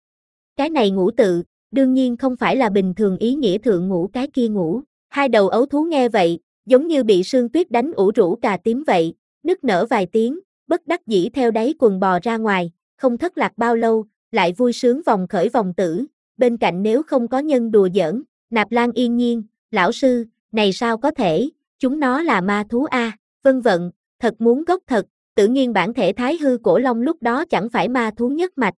Cái này ngủ tự, đương nhiên không phải là bình thường ý nghĩa thượng ngủ cái kia ngủ. Hai đầu ấu thú nghe vậy, giống như bị sương tuyết đánh ủ rũ cà tím vậy, nức nở vài tiếng, bất đắc dĩ theo đáy quần bò ra ngoài, không thất lạc bao lâu, lại vui sướng vòng khởi vòng tử, bên cạnh nếu không có nhân đùa giỡn, Nạp Lan Yên Nhiên, lão sư, này sao có thể, chúng nó là ma thú a, Vân Vận, thật muốn gốc thật, tự nhiên bản thể thái hư cổ long lúc đó chẳng phải ma thú nhất mạch.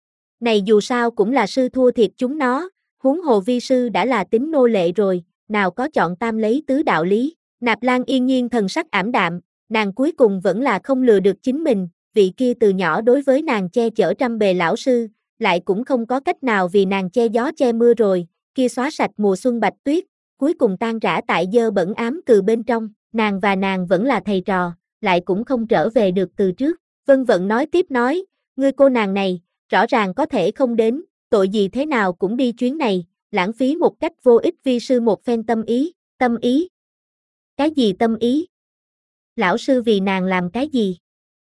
Này dù sao cũng là sư thua thiệt chúng nó, huống hồ vi sư đã là tính nô lệ rồi, nào có chọn tam lấy tứ đạo lý. Nạp Lan Yên Nhiên thần sắc ảm đạm, nàng cuối cùng vẫn là không lừa được chính mình, vị kia từ nhỏ đối với nàng che chở trăm bề lão sư, lại cũng không có cách nào vì nàng che gió che mưa rồi, kia xóa sạch mùa xuân bạch tuyết, cuối cùng tan rã tại dơ bẩn ám cừ bên trong, nàng và nàng vẫn là thầy trò, lại cũng không trở về được từ trước. Vân Vận nói tiếp nói, ngươi cô nàng này, rõ ràng có thể không đến, tội gì thế nào cũng đi chuyến này, lãng phí một cách vô ích vi sư một phen tâm ý, tâm ý. Cái gì tâm ý? Lão sư vì nàng làm cái gì?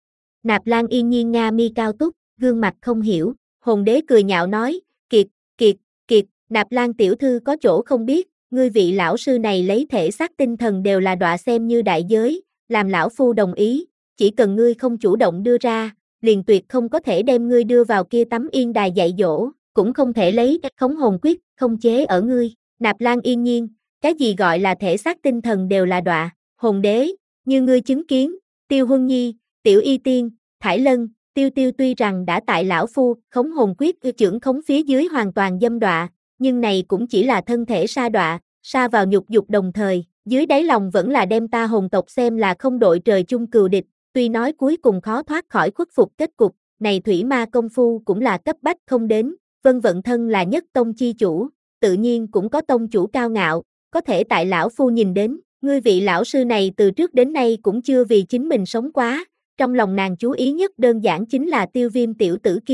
Nạp Lan Yên Nhiên nga mi cao túc, gương mặt không hiểu, hồn đế cười nhạo nói, kiệt, kiệt, kiệt, Nạp Lan tiểu thư có chỗ không biết, ngươi vị lão sư này lấy thể xác tinh thần đều là đọa xem như đại giới, làm lão phu đồng ý, chỉ cần ngươi không chủ động đưa ra, liền tuyệt không có thể đem ngươi đưa vào kia tấm yên đài dạy dỗ, cũng không thể lấy khống hồn quyết, không chế ở ngươi. Nạp Lan Yên Nhiên, cái gì gọi là thể xác tinh thần đều là đọa, hồn đế, như ngươi chứng kiến, Tiêu Huân Nhi, Tiểu Y Tiên, Thải Lân, Tiêu Tiêu tuy rằng đã tại lão phu, khống hồn quyết trưởng khống phía dưới hoàn toàn dâm đọa, nhưng này cũng chỉ là thân thể sa đọa, sa vào nhục dục đồng thời, dưới đáy lòng vẫn là đem ta hồn tộc xem là không đội trời chung cừu địch, tuy nói cuối cùng khó thoát khỏi khuất phục kết cục, này thủy ma công phu cũng là cấp bách không đến, Vân Vận thân là nhất tông chi chủ, tự nhiên cũng có tông chủ cao ngạo, có thể tại lão phu nhìn đến, ngươi vị lão sư này từ trước đến nay cũng chưa vì chính mình sống quá, trong lòng nàng chú ý nhất đơn giản chính là Tiêu Viêm tiểu tử kia,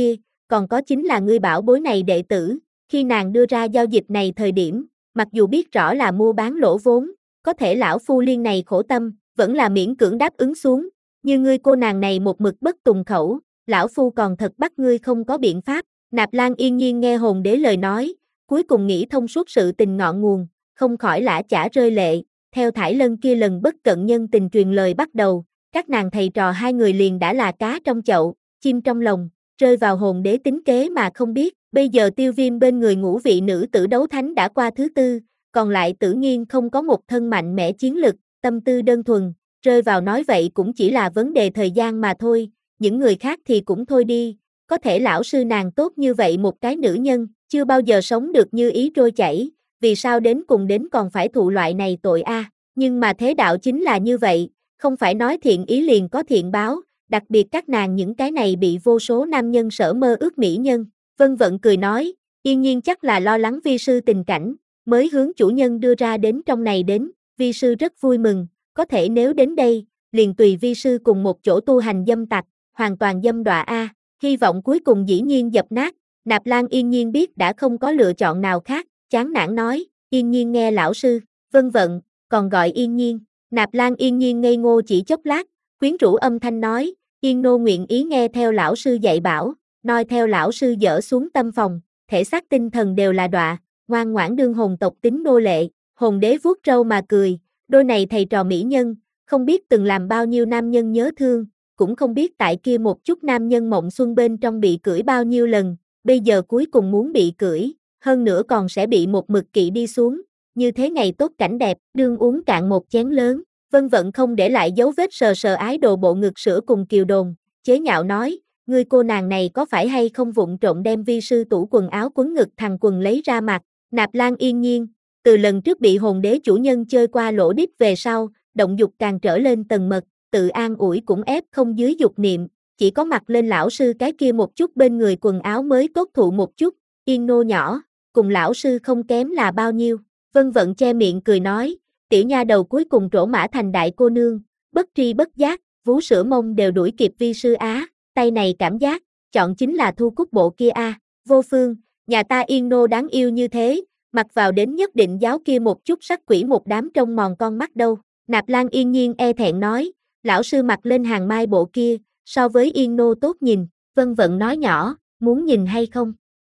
còn có chính là ngươi bảo bối này đệ tử, khi nàng đưa ra giao dịch này thời điểm, mặc dù biết rõ là mua bán lỗ vốn, có thể lão phu liên này khổ tâm, vẫn là miễn cưỡng đáp ứng xuống, như ngươi cô nàng này một mực bất tùng khẩu, lão phu còn thật bắt ngươi không có biện pháp. Nạp Lan yên nhiên nghe hồn đế lời nói, cuối cùng nghĩ thông suốt sự tình ngọn nguồn, không khỏi lã chả rơi lệ, theo Thải Lân kia lần bất cận nhân tình truyền lời bắt đầu, các nàng thầy trò hai người liền đã là cá trong chậu, chim trong lồng, rơi vào hồn đế tính kế mà không biết, bây giờ Tiêu Viêm bên người ngũ vị nữ tử đấu thánh đã qua thứ tư, còn lại Tử Nghiên không có một thân mạnh mẽ chiến lực, tâm tư đơn thuần, rơi vào nói vậy cũng chỉ là vấn đề thời gian mà thôi, những người khác thì cũng thôi đi, có thể lão sư nàng tốt như vậy một cái nữ nhân, chưa bao giờ sống được như ý trôi chảy, vì sao đến cùng đến còn phải thụ loại này tội a? À? Nhưng mà thế đạo chính là như vậy, không phải nói thiện ý liền có thiện báo, đặc biệt các nàng những cái này bị vô số nam nhân sở mơ ước mỹ nhân. Vân Vận cười nói, yên nhiên chắc là lo lắng vi sư tình cảnh, mới hướng chủ nhân đưa ra đến trong này đến, vi sư rất vui mừng, có thể nếu đến đây, liền tùy vi sư cùng một chỗ tu hành dâm tặc, hoàn toàn dâm đọa a. Hy vọng cuối cùng dĩ nhiên dập nát, Nạp Lan yên nhiên biết đã không có lựa chọn nào khác, chán nản nói, yên nhiên nghe lão sư, Vân Vận, còn gọi yên nhiên. Nạp Lan yên nhiên ngây ngô chỉ chốc lát, quyến rũ âm thanh nói, yên nô nguyện ý nghe theo lão sư dạy bảo, noi theo lão sư dỡ xuống tâm phòng, thể xác tinh thần đều là đọa, ngoan ngoãn đương hồn tộc tính nô lệ. Hồn đế vuốt râu mà cười, đôi này thầy trò mỹ nhân, không biết từng làm bao nhiêu nam nhân nhớ thương, cũng không biết tại kia một chút nam nhân mộng xuân bên trong bị cưỡi bao nhiêu lần, bây giờ cuối cùng muốn bị cưỡi, hơn nữa còn sẽ bị một mực kỵ đi xuống, như thế ngày tốt cảnh đẹp, đương uống cạn một chén lớn. Vân Vận không để lại dấu vết sờ sờ ái đồ bộ ngực sữa cùng kiều đồn, chế nhạo nói, ngươi cô nàng này có phải hay không vụng trộm đem vi sư tủ quần áo quấn ngực thằng quần lấy ra mặc. Nạp Lan yên nhiên, từ lần trước bị hồn đế chủ nhân chơi qua lỗ đít về sau, động dục càng trở lên tầng mật, tự an ủi cũng ép không dưới dục niệm, chỉ có mặc lên lão sư cái kia một chút bên người quần áo mới tốt thụ một chút, yên nô nhỏ, cùng lão sư không kém là bao nhiêu. Vân Vận che miệng cười nói, tiểu nha đầu cuối cùng trổ mã thành đại cô nương, bất tri bất giác, vú sữa mông đều đuổi kịp vi sư á, tay này cảm giác, chọn chính là thu cúc bộ kia a. Vô Phương, nhà ta yên nô đáng yêu như thế, mặc vào đến nhất định giáo kia một chút sắc quỷ một đám trông mòn con mắt đâu. Nạp Lan yên nhiên e thẹn nói, lão sư mặc lên hàng mai bộ kia, so với yên nô tốt nhìn. Vân Vận nói nhỏ, muốn nhìn hay không?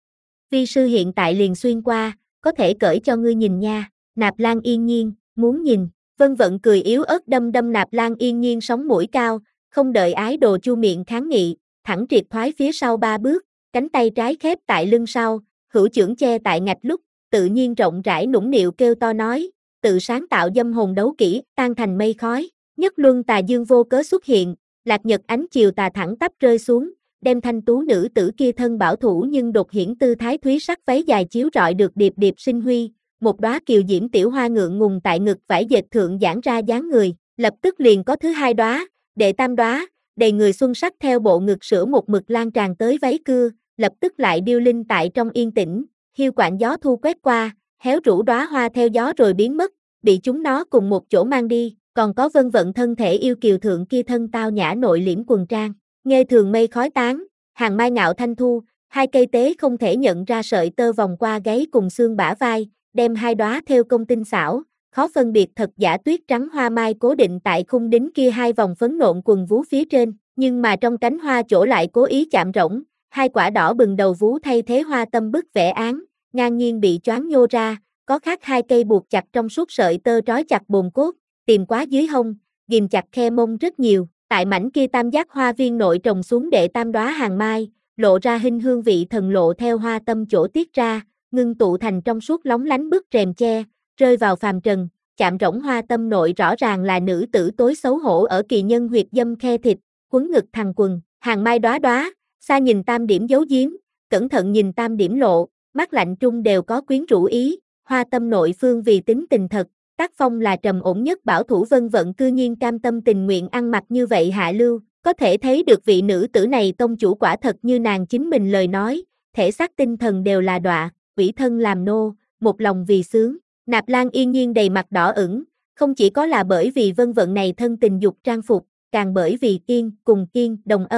Vi sư hiện tại liền xuyên qua, có thể cởi cho ngươi nhìn nha. Nạp Lan yên nhiên, muốn nhìn. Vân Vận cười yếu ớt đâm đâm Nạp Lan yên nhiên sống mũi cao, không đợi ái đồ chu miệng kháng nghị, thẳng triệt thoái phía sau ba bước, cánh tay trái khép tại lưng sau, hữu chưởng che tại ngạch lúc, tự nhiên rộng rãi nũng nịu kêu to nói, tự sáng tạo dâm hồn đấu kỹ, tan thành mây khói, nhất luân tà dương vô cớ xuất hiện, lạc nhật ánh chiều tà thẳng tắp rơi xuống, đem thanh tú nữ tử kia thân bảo thủ nhưng đột hiển tư thái thúy sắc váy dài chiếu rọi được điệp điệp sinh huy, một đóa kiều diễm tiểu hoa ngượng ngùng tại ngực vải dệt thượng giãn ra dáng người, lập tức liền có thứ hai đóa, đệ tam đóa, đầy người xuân sắc theo bộ ngực sữa một mực lan tràn tới váy cưa, lập tức lại điêu linh tại trong yên tĩnh, hiu quạnh gió thu quét qua, héo rũ đóa hoa theo gió rồi biến mất, bị chúng nó cùng một chỗ mang đi, còn có Vân Vận thân thể yêu kiều thượng kia thân tao nhã nội liễm quần trang, nghe thường mây khói tán, hàng mai ngạo thanh thu, hai cây tế không thể nhận ra sợi tơ vòng qua gáy cùng xương bả vai, đem hai đóa theo công tinh xảo, khó phân biệt thật giả tuyết trắng hoa mai cố định tại khung đính kia hai vòng phấn nộn quần vú phía trên, nhưng mà trong cánh hoa chỗ lại cố ý chạm rỗng, hai quả đỏ bừng đầu vú thay thế hoa tâm bức vẽ án, ngang nhiên bị choáng nhô ra, có khác hai cây buộc chặt trong suốt sợi tơ trói chặt bồn cốt, tìm quá dưới hông, ghim chặt khe mông rất nhiều, tại mảnh kia tam giác hoa viên nội trồng xuống đệ tam đóa hàng mai, lộ ra hình hương vị thần lộ theo hoa tâm chỗ tiết ra, ngưng tụ thành trong suốt lóng lánh bức rèm che, rơi vào phàm trần, chạm rỗng hoa tâm nội rõ ràng là nữ tử tối xấu hổ ở kỳ nhân huyệt dâm khe thịt, quấn ngực thằng quần, hàng mai đóa đóa, xa nhìn tam điểm giấu giếm, cẩn thận nhìn tam điểm lộ, mắt lạnh trung đều có quyến rũ ý, hoa tâm nội phương vì tính tình thật, tác phong là trầm ổn nhất bảo thủ. Vân Vận cư nhiên cam tâm tình nguyện ăn mặc như vậy hạ lưu, có thể thấy được vị nữ tử này tông chủ quả thật như nàng chính mình lời nói, thể xác tinh thần đều là đọa, ủy thân làm nô, một lòng vì sướng. Nạp Lan yên nhiên đầy mặt đỏ ửng, không chỉ có là bởi vì Vân Vận này thân tình dục trang phục, càng bởi vì kiên cùng kiên đồng âm,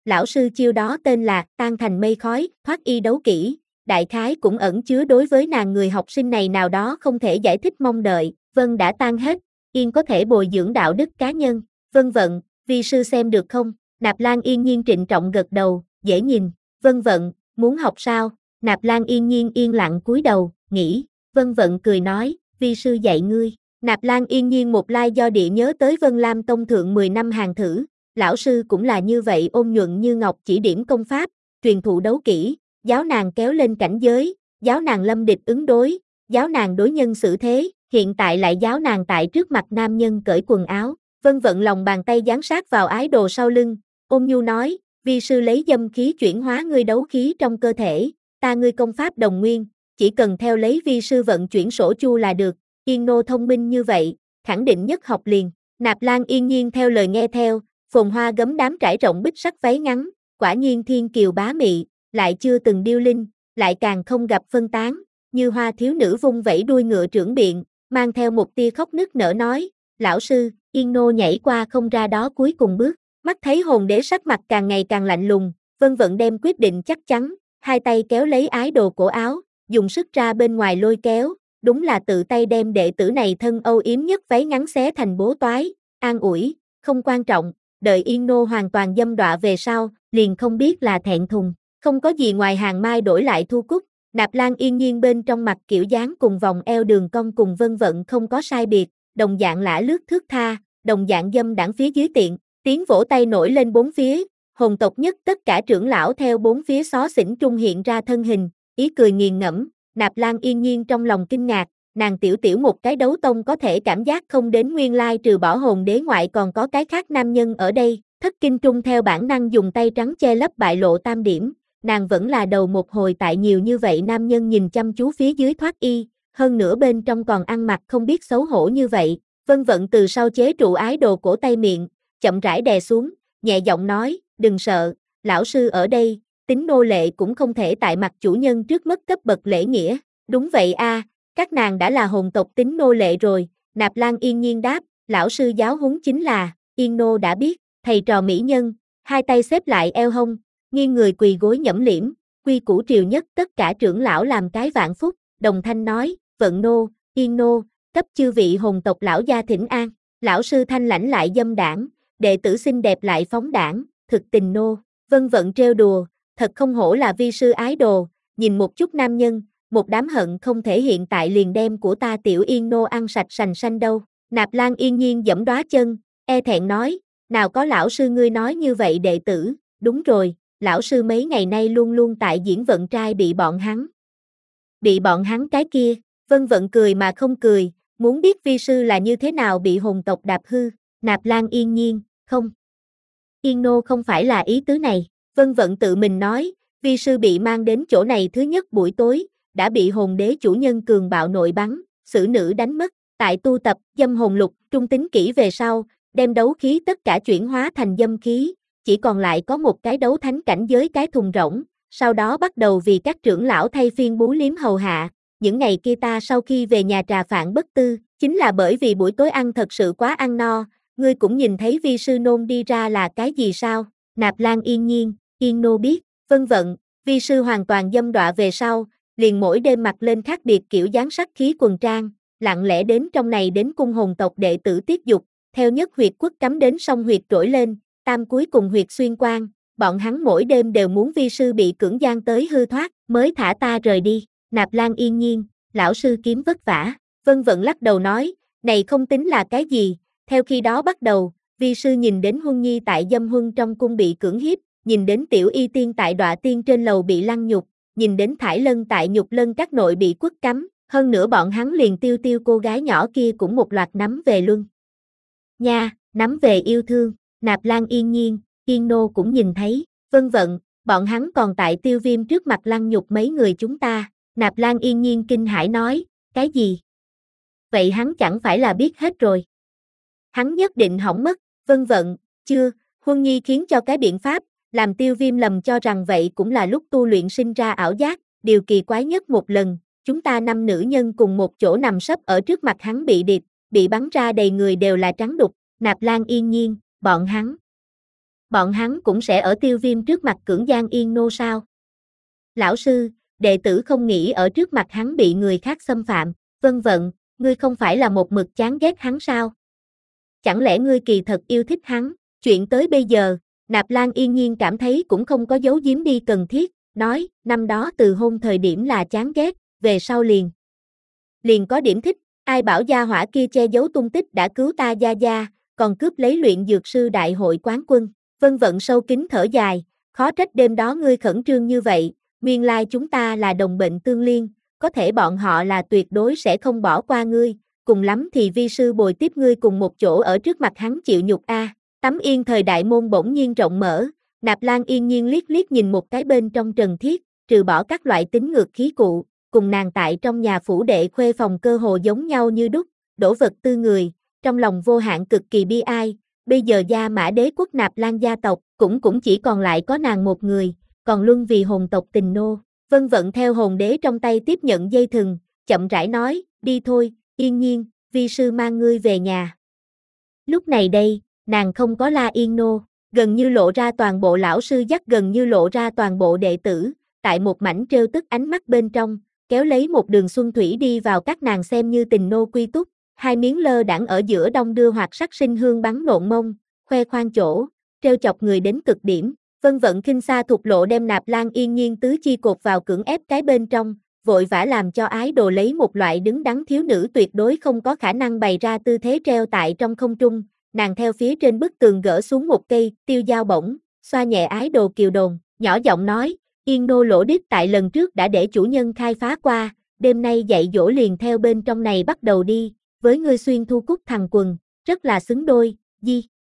lão sư chiêu đó tên là tan thành mây khói, thoát y đấu kỹ, đại khái cũng ẩn chứa đối với nàng người học sinh này nào đó không thể giải thích mong đợi. Vân đã tan hết, Yên có thể bồi dưỡng đạo đức cá nhân. Vân vận, vi sư xem được không? Nạp Lan Yên Nhiên trịnh trọng gật đầu, dễ nhìn. Vân vận, muốn học sao? Nạp Lan Yên Nhiên yên lặng cúi đầu, nghĩ. Vân vận cười nói, vi sư dạy ngươi. Nạp Lan Yên Nhiên một lai do địa nhớ tới Vân Lam Tông thượng mười năm hàng thử, lão sư cũng là như vậy ôn nhuận như ngọc chỉ điểm công pháp, truyền thụ đấu kỹ, giáo nàng kéo lên cảnh giới, giáo nàng lâm địch ứng đối, giáo nàng đối nhân xử thế, hiện tại lại giáo nàng tại trước mặt nam nhân cởi quần áo. Vân vận lòng bàn tay giáng sát vào ái đồ sau lưng, ôn nhu nói, vi sư lấy dâm khí chuyển hóa ngươi đấu khí trong cơ thể, ta ngươi công pháp đồng nguyên, chỉ cần theo lấy vi sư vận chuyển sổ chu là được. Yên nô thông minh như vậy, khẳng định nhất học liền. Nạp Lan Yên Nhiên theo lời nghe theo, phồn hoa gấm đám trải rộng bích sắc váy ngắn, quả nhiên thiên kiều bá mị, lại chưa từng điêu linh, lại càng không gặp phân tán, như hoa thiếu nữ vung vẩy đuôi ngựa trưởng biện, mang theo một tia khóc nức nở nói, lão sư. Yên nô nhảy qua không ra đó cuối cùng bước, mắt thấy hồn đế sắc mặt càng ngày càng lạnh lùng, Vân vận đem quyết định chắc chắn, hai tay kéo lấy ái đồ cổ áo, dùng sức ra bên ngoài lôi kéo, đúng là tự tay đem đệ tử này thân âu yếm nhất váy ngắn xé thành bố toái, an ủi, không quan trọng, đợi Yên nô hoàn toàn dâm đọa về sau, liền không biết là thẹn thùng, không có gì ngoài hàng mai đổi lại thu cúc. Nạp Lan Yên Nhiên bên trong mặt kiểu dáng cùng vòng eo đường cong cùng Vân vận không có sai biệt, đồng dạng lả lướt thước tha, đồng dạng dâm đảng phía dưới tiện, tiếng vỗ tay nổi lên bốn phía, hồn tộc nhất tất cả trưởng lão theo bốn phía xó xỉnh trung hiện ra thân hình, ý cười nghiền ngẫm. Nạp Lan Yên Nhiên trong lòng kinh ngạc, nàng tiểu tiểu một cái đấu tông có thể cảm giác không đến nguyên lai trừ bỏ hồn đế ngoại còn có cái khác nam nhân ở đây. Thất kinh trung theo bản năng dùng tay trắng che lấp bại lộ tam điểm, nàng vẫn là đầu một hồi tại nhiều như vậy nam nhân nhìn chăm chú phía dưới thoát y, hơn nữa bên trong còn ăn mặc không biết xấu hổ như vậy. Vân vận từ sau chế trụ ái đồ cổ tay miệng, chậm rãi đè xuống, nhẹ giọng nói, đừng sợ, lão sư ở đây, tính nô lệ cũng không thể tại mặt chủ nhân trước mất cấp bậc lễ nghĩa. Đúng vậy a, à, các nàng đã là hồn tộc tính nô lệ rồi. Nạp Lan Yên Nhiên đáp, lão sư giáo huấn chính là, Yên nô đã biết. Thầy trò mỹ nhân, hai tay xếp lại eo hông, nghiêng người quỳ gối nhẫm liễm, quy củ triều nhất tất cả trưởng lão làm cái vạn phúc, đồng thanh nói, vận nô, Yên nô, cấp chư vị hồn tộc lão gia thỉnh an. Lão sư thanh lãnh lại dâm đảng, đệ tử xinh đẹp lại phóng đảng, thực tình nô. Vân vận trêu đùa, thật không hổ là vi sư ái đồ, nhìn một chút nam nhân, một đám hận không thể hiện tại liền đem của ta tiểu Yên nô ăn sạch sành xanh đâu. Nạp Lan Yên Nhiên giẫm đóa chân, e thẹn nói, nào có lão sư ngươi nói như vậy đệ tử, đúng rồi, lão sư mấy ngày nay luôn luôn tại diễn vận trai bị bọn hắn. Bị bọn hắn cái kia. Vân vận cười mà không cười, muốn biết vi sư là như thế nào bị hồn tộc đạp hư. Nạp Lan Yên Nhiên, không. Yên nô không phải là ý tứ này. Vân vận tự mình nói, vi sư bị mang đến chỗ này thứ nhất buổi tối, đã bị hồn đế chủ nhân cường bạo nội bắn, xử nữ đánh mất, tại tu tập dâm hồn lục trung tính kỹ về sau, đem đấu khí tất cả chuyển hóa thành dâm khí, chỉ còn lại có một cái đấu thánh cảnh giới cái thùng rỗng, sau đó bắt đầu vì các trưởng lão thay phiên bú liếm hầu hạ. Những ngày kia ta sau khi về nhà trà phạn bất tư, chính là bởi vì buổi tối ăn thật sự quá ăn no, ngươi cũng nhìn thấy vi sư nôn đi ra là cái gì sao? Nạp Lan Yên Nhiên, Yên nô biết. Vân vận, vi sư hoàn toàn dâm đọa về sau, liền mỗi đêm mặc lên khác biệt kiểu dáng sắc khí quần trang, lặng lẽ đến trong này đến cung hồn tộc đệ tử tiết dục, theo nhất huyệt quất cắm đến song huyệt trỗi lên, tam cuối cùng huyệt xuyên quan, bọn hắn mỗi đêm đều muốn vi sư bị cưỡng gian tới hư thoát, mới thả ta rời đi. Nạp Lan Yên Nhiên, lão sư kiếm vất vả. Vân vận lắc đầu nói, này không tính là cái gì, theo khi đó bắt đầu, vi sư nhìn đến huân nhi tại dâm huân trong cung bị cưỡng hiếp, nhìn đến tiểu y tiên tại đọa tiên trên lầu bị lăng nhục, nhìn đến thải lân tại nhục lân các nội bị quất cắm, hơn nữa bọn hắn liền tiêu tiêu cô gái nhỏ kia cũng một loạt nắm về luân. Nha, nắm về yêu thương. Nạp Lan Yên Nhiên, Yên nô cũng nhìn thấy. Vân vận, bọn hắn còn tại tiêu viêm trước mặt lăng nhục mấy người chúng ta. Nạp Lan Yên Nhiên kinh hãi nói, cái gì? Vậy hắn chẳng phải là biết hết rồi. Hắn nhất định hỏng mất. Vân vận, chưa, huân nhi khiến cho cái biện pháp, làm tiêu viêm lầm cho rằng vậy cũng là lúc tu luyện sinh ra ảo giác, điều kỳ quái nhất một lần, chúng ta năm nữ nhân cùng một chỗ nằm sấp ở trước mặt hắn bị điệp, bị bắn ra đầy người đều là trắng đục. Nạp Lan Yên Nhiên, bọn hắn. bọn hắn cũng sẽ ở Tiêu Viêm trước mặt cưỡng gian Yên Nô sao? Lão sư, đệ tử không nghĩ ở trước mặt hắn bị người khác xâm phạm, vân vận, ngươi không phải là một mực chán ghét hắn sao? Chẳng lẽ ngươi kỳ thật yêu thích hắn? Chuyện tới bây giờ, Nạp Lan Yên Nhiên cảm thấy cũng không có giấu giếm đi cần thiết, nói, năm đó từ hôn thời điểm là chán ghét, về sau liền. Liền có điểm thích, ai bảo gia hỏa kia che giấu tung tích đã cứu ta gia gia, còn cướp lấy luyện dược sư đại hội quán quân, vân vận sâu kín thở dài, khó trách đêm đó ngươi khẩn trương như vậy, nguyên lai chúng ta là đồng bệnh tương liên, có thể bọn họ là tuyệt đối sẽ không bỏ qua ngươi, cùng lắm thì vi sư bồi tiếp ngươi cùng một chỗ ở trước mặt hắn chịu nhục a. Tấm yên thời đại môn bỗng nhiên rộng mở, Nạp Lan Yên Nhiên liếc liếc nhìn một cái bên trong Trần Thiết, trừ bỏ các loại tính ngược khí cụ, cùng nàng tại trong nhà phủ đệ khuê phòng cơ hồ giống nhau như đúc, đổ vật tư người, trong lòng vô hạn cực kỳ bi ai, bây giờ Gia Mã Đế quốc Nạp Lan gia tộc, cũng cũng chỉ còn lại có nàng một người, còn luân vì hồn tộc tình nô. Vân vận theo hồn đế trong tay tiếp nhận dây thừng, chậm rãi nói, đi thôi, Yên Nhiên, vi sư mang ngươi về nhà. Lúc này đây, nàng không có la Yên Nô, gần như lộ ra toàn bộ lão sư dắt gần như lộ ra toàn bộ đệ tử, tại một mảnh trêu tức ánh mắt bên trong, kéo lấy một đường xuân thủy đi vào các nàng xem như tình nô quy túc, hai miếng lơ đãng ở giữa đông đưa hoặc sắc sinh hương bắn nộn mông, khoe khoang chỗ, trêu chọc người đến cực điểm. Vân vận khinh xa thục lộ đem Nạp Lan Yên Nhiên tứ chi cột vào cưỡng ép cái bên trong, vội vã làm cho ái đồ lấy một loại đứng đắn thiếu nữ tuyệt đối không có khả năng bày ra tư thế treo tại trong không trung, nàng theo phía trên bức tường gỡ xuống một cây tiêu dao bổng, xoa nhẹ ái đồ kiều đồn, nhỏ giọng nói, Yên Nô lỗ đít tại lần trước đã để chủ nhân khai phá qua, đêm nay dạy dỗ liền theo bên trong này bắt đầu đi, với ngươi xuyên thu cúc thằng quần, rất là xứng đôi, di.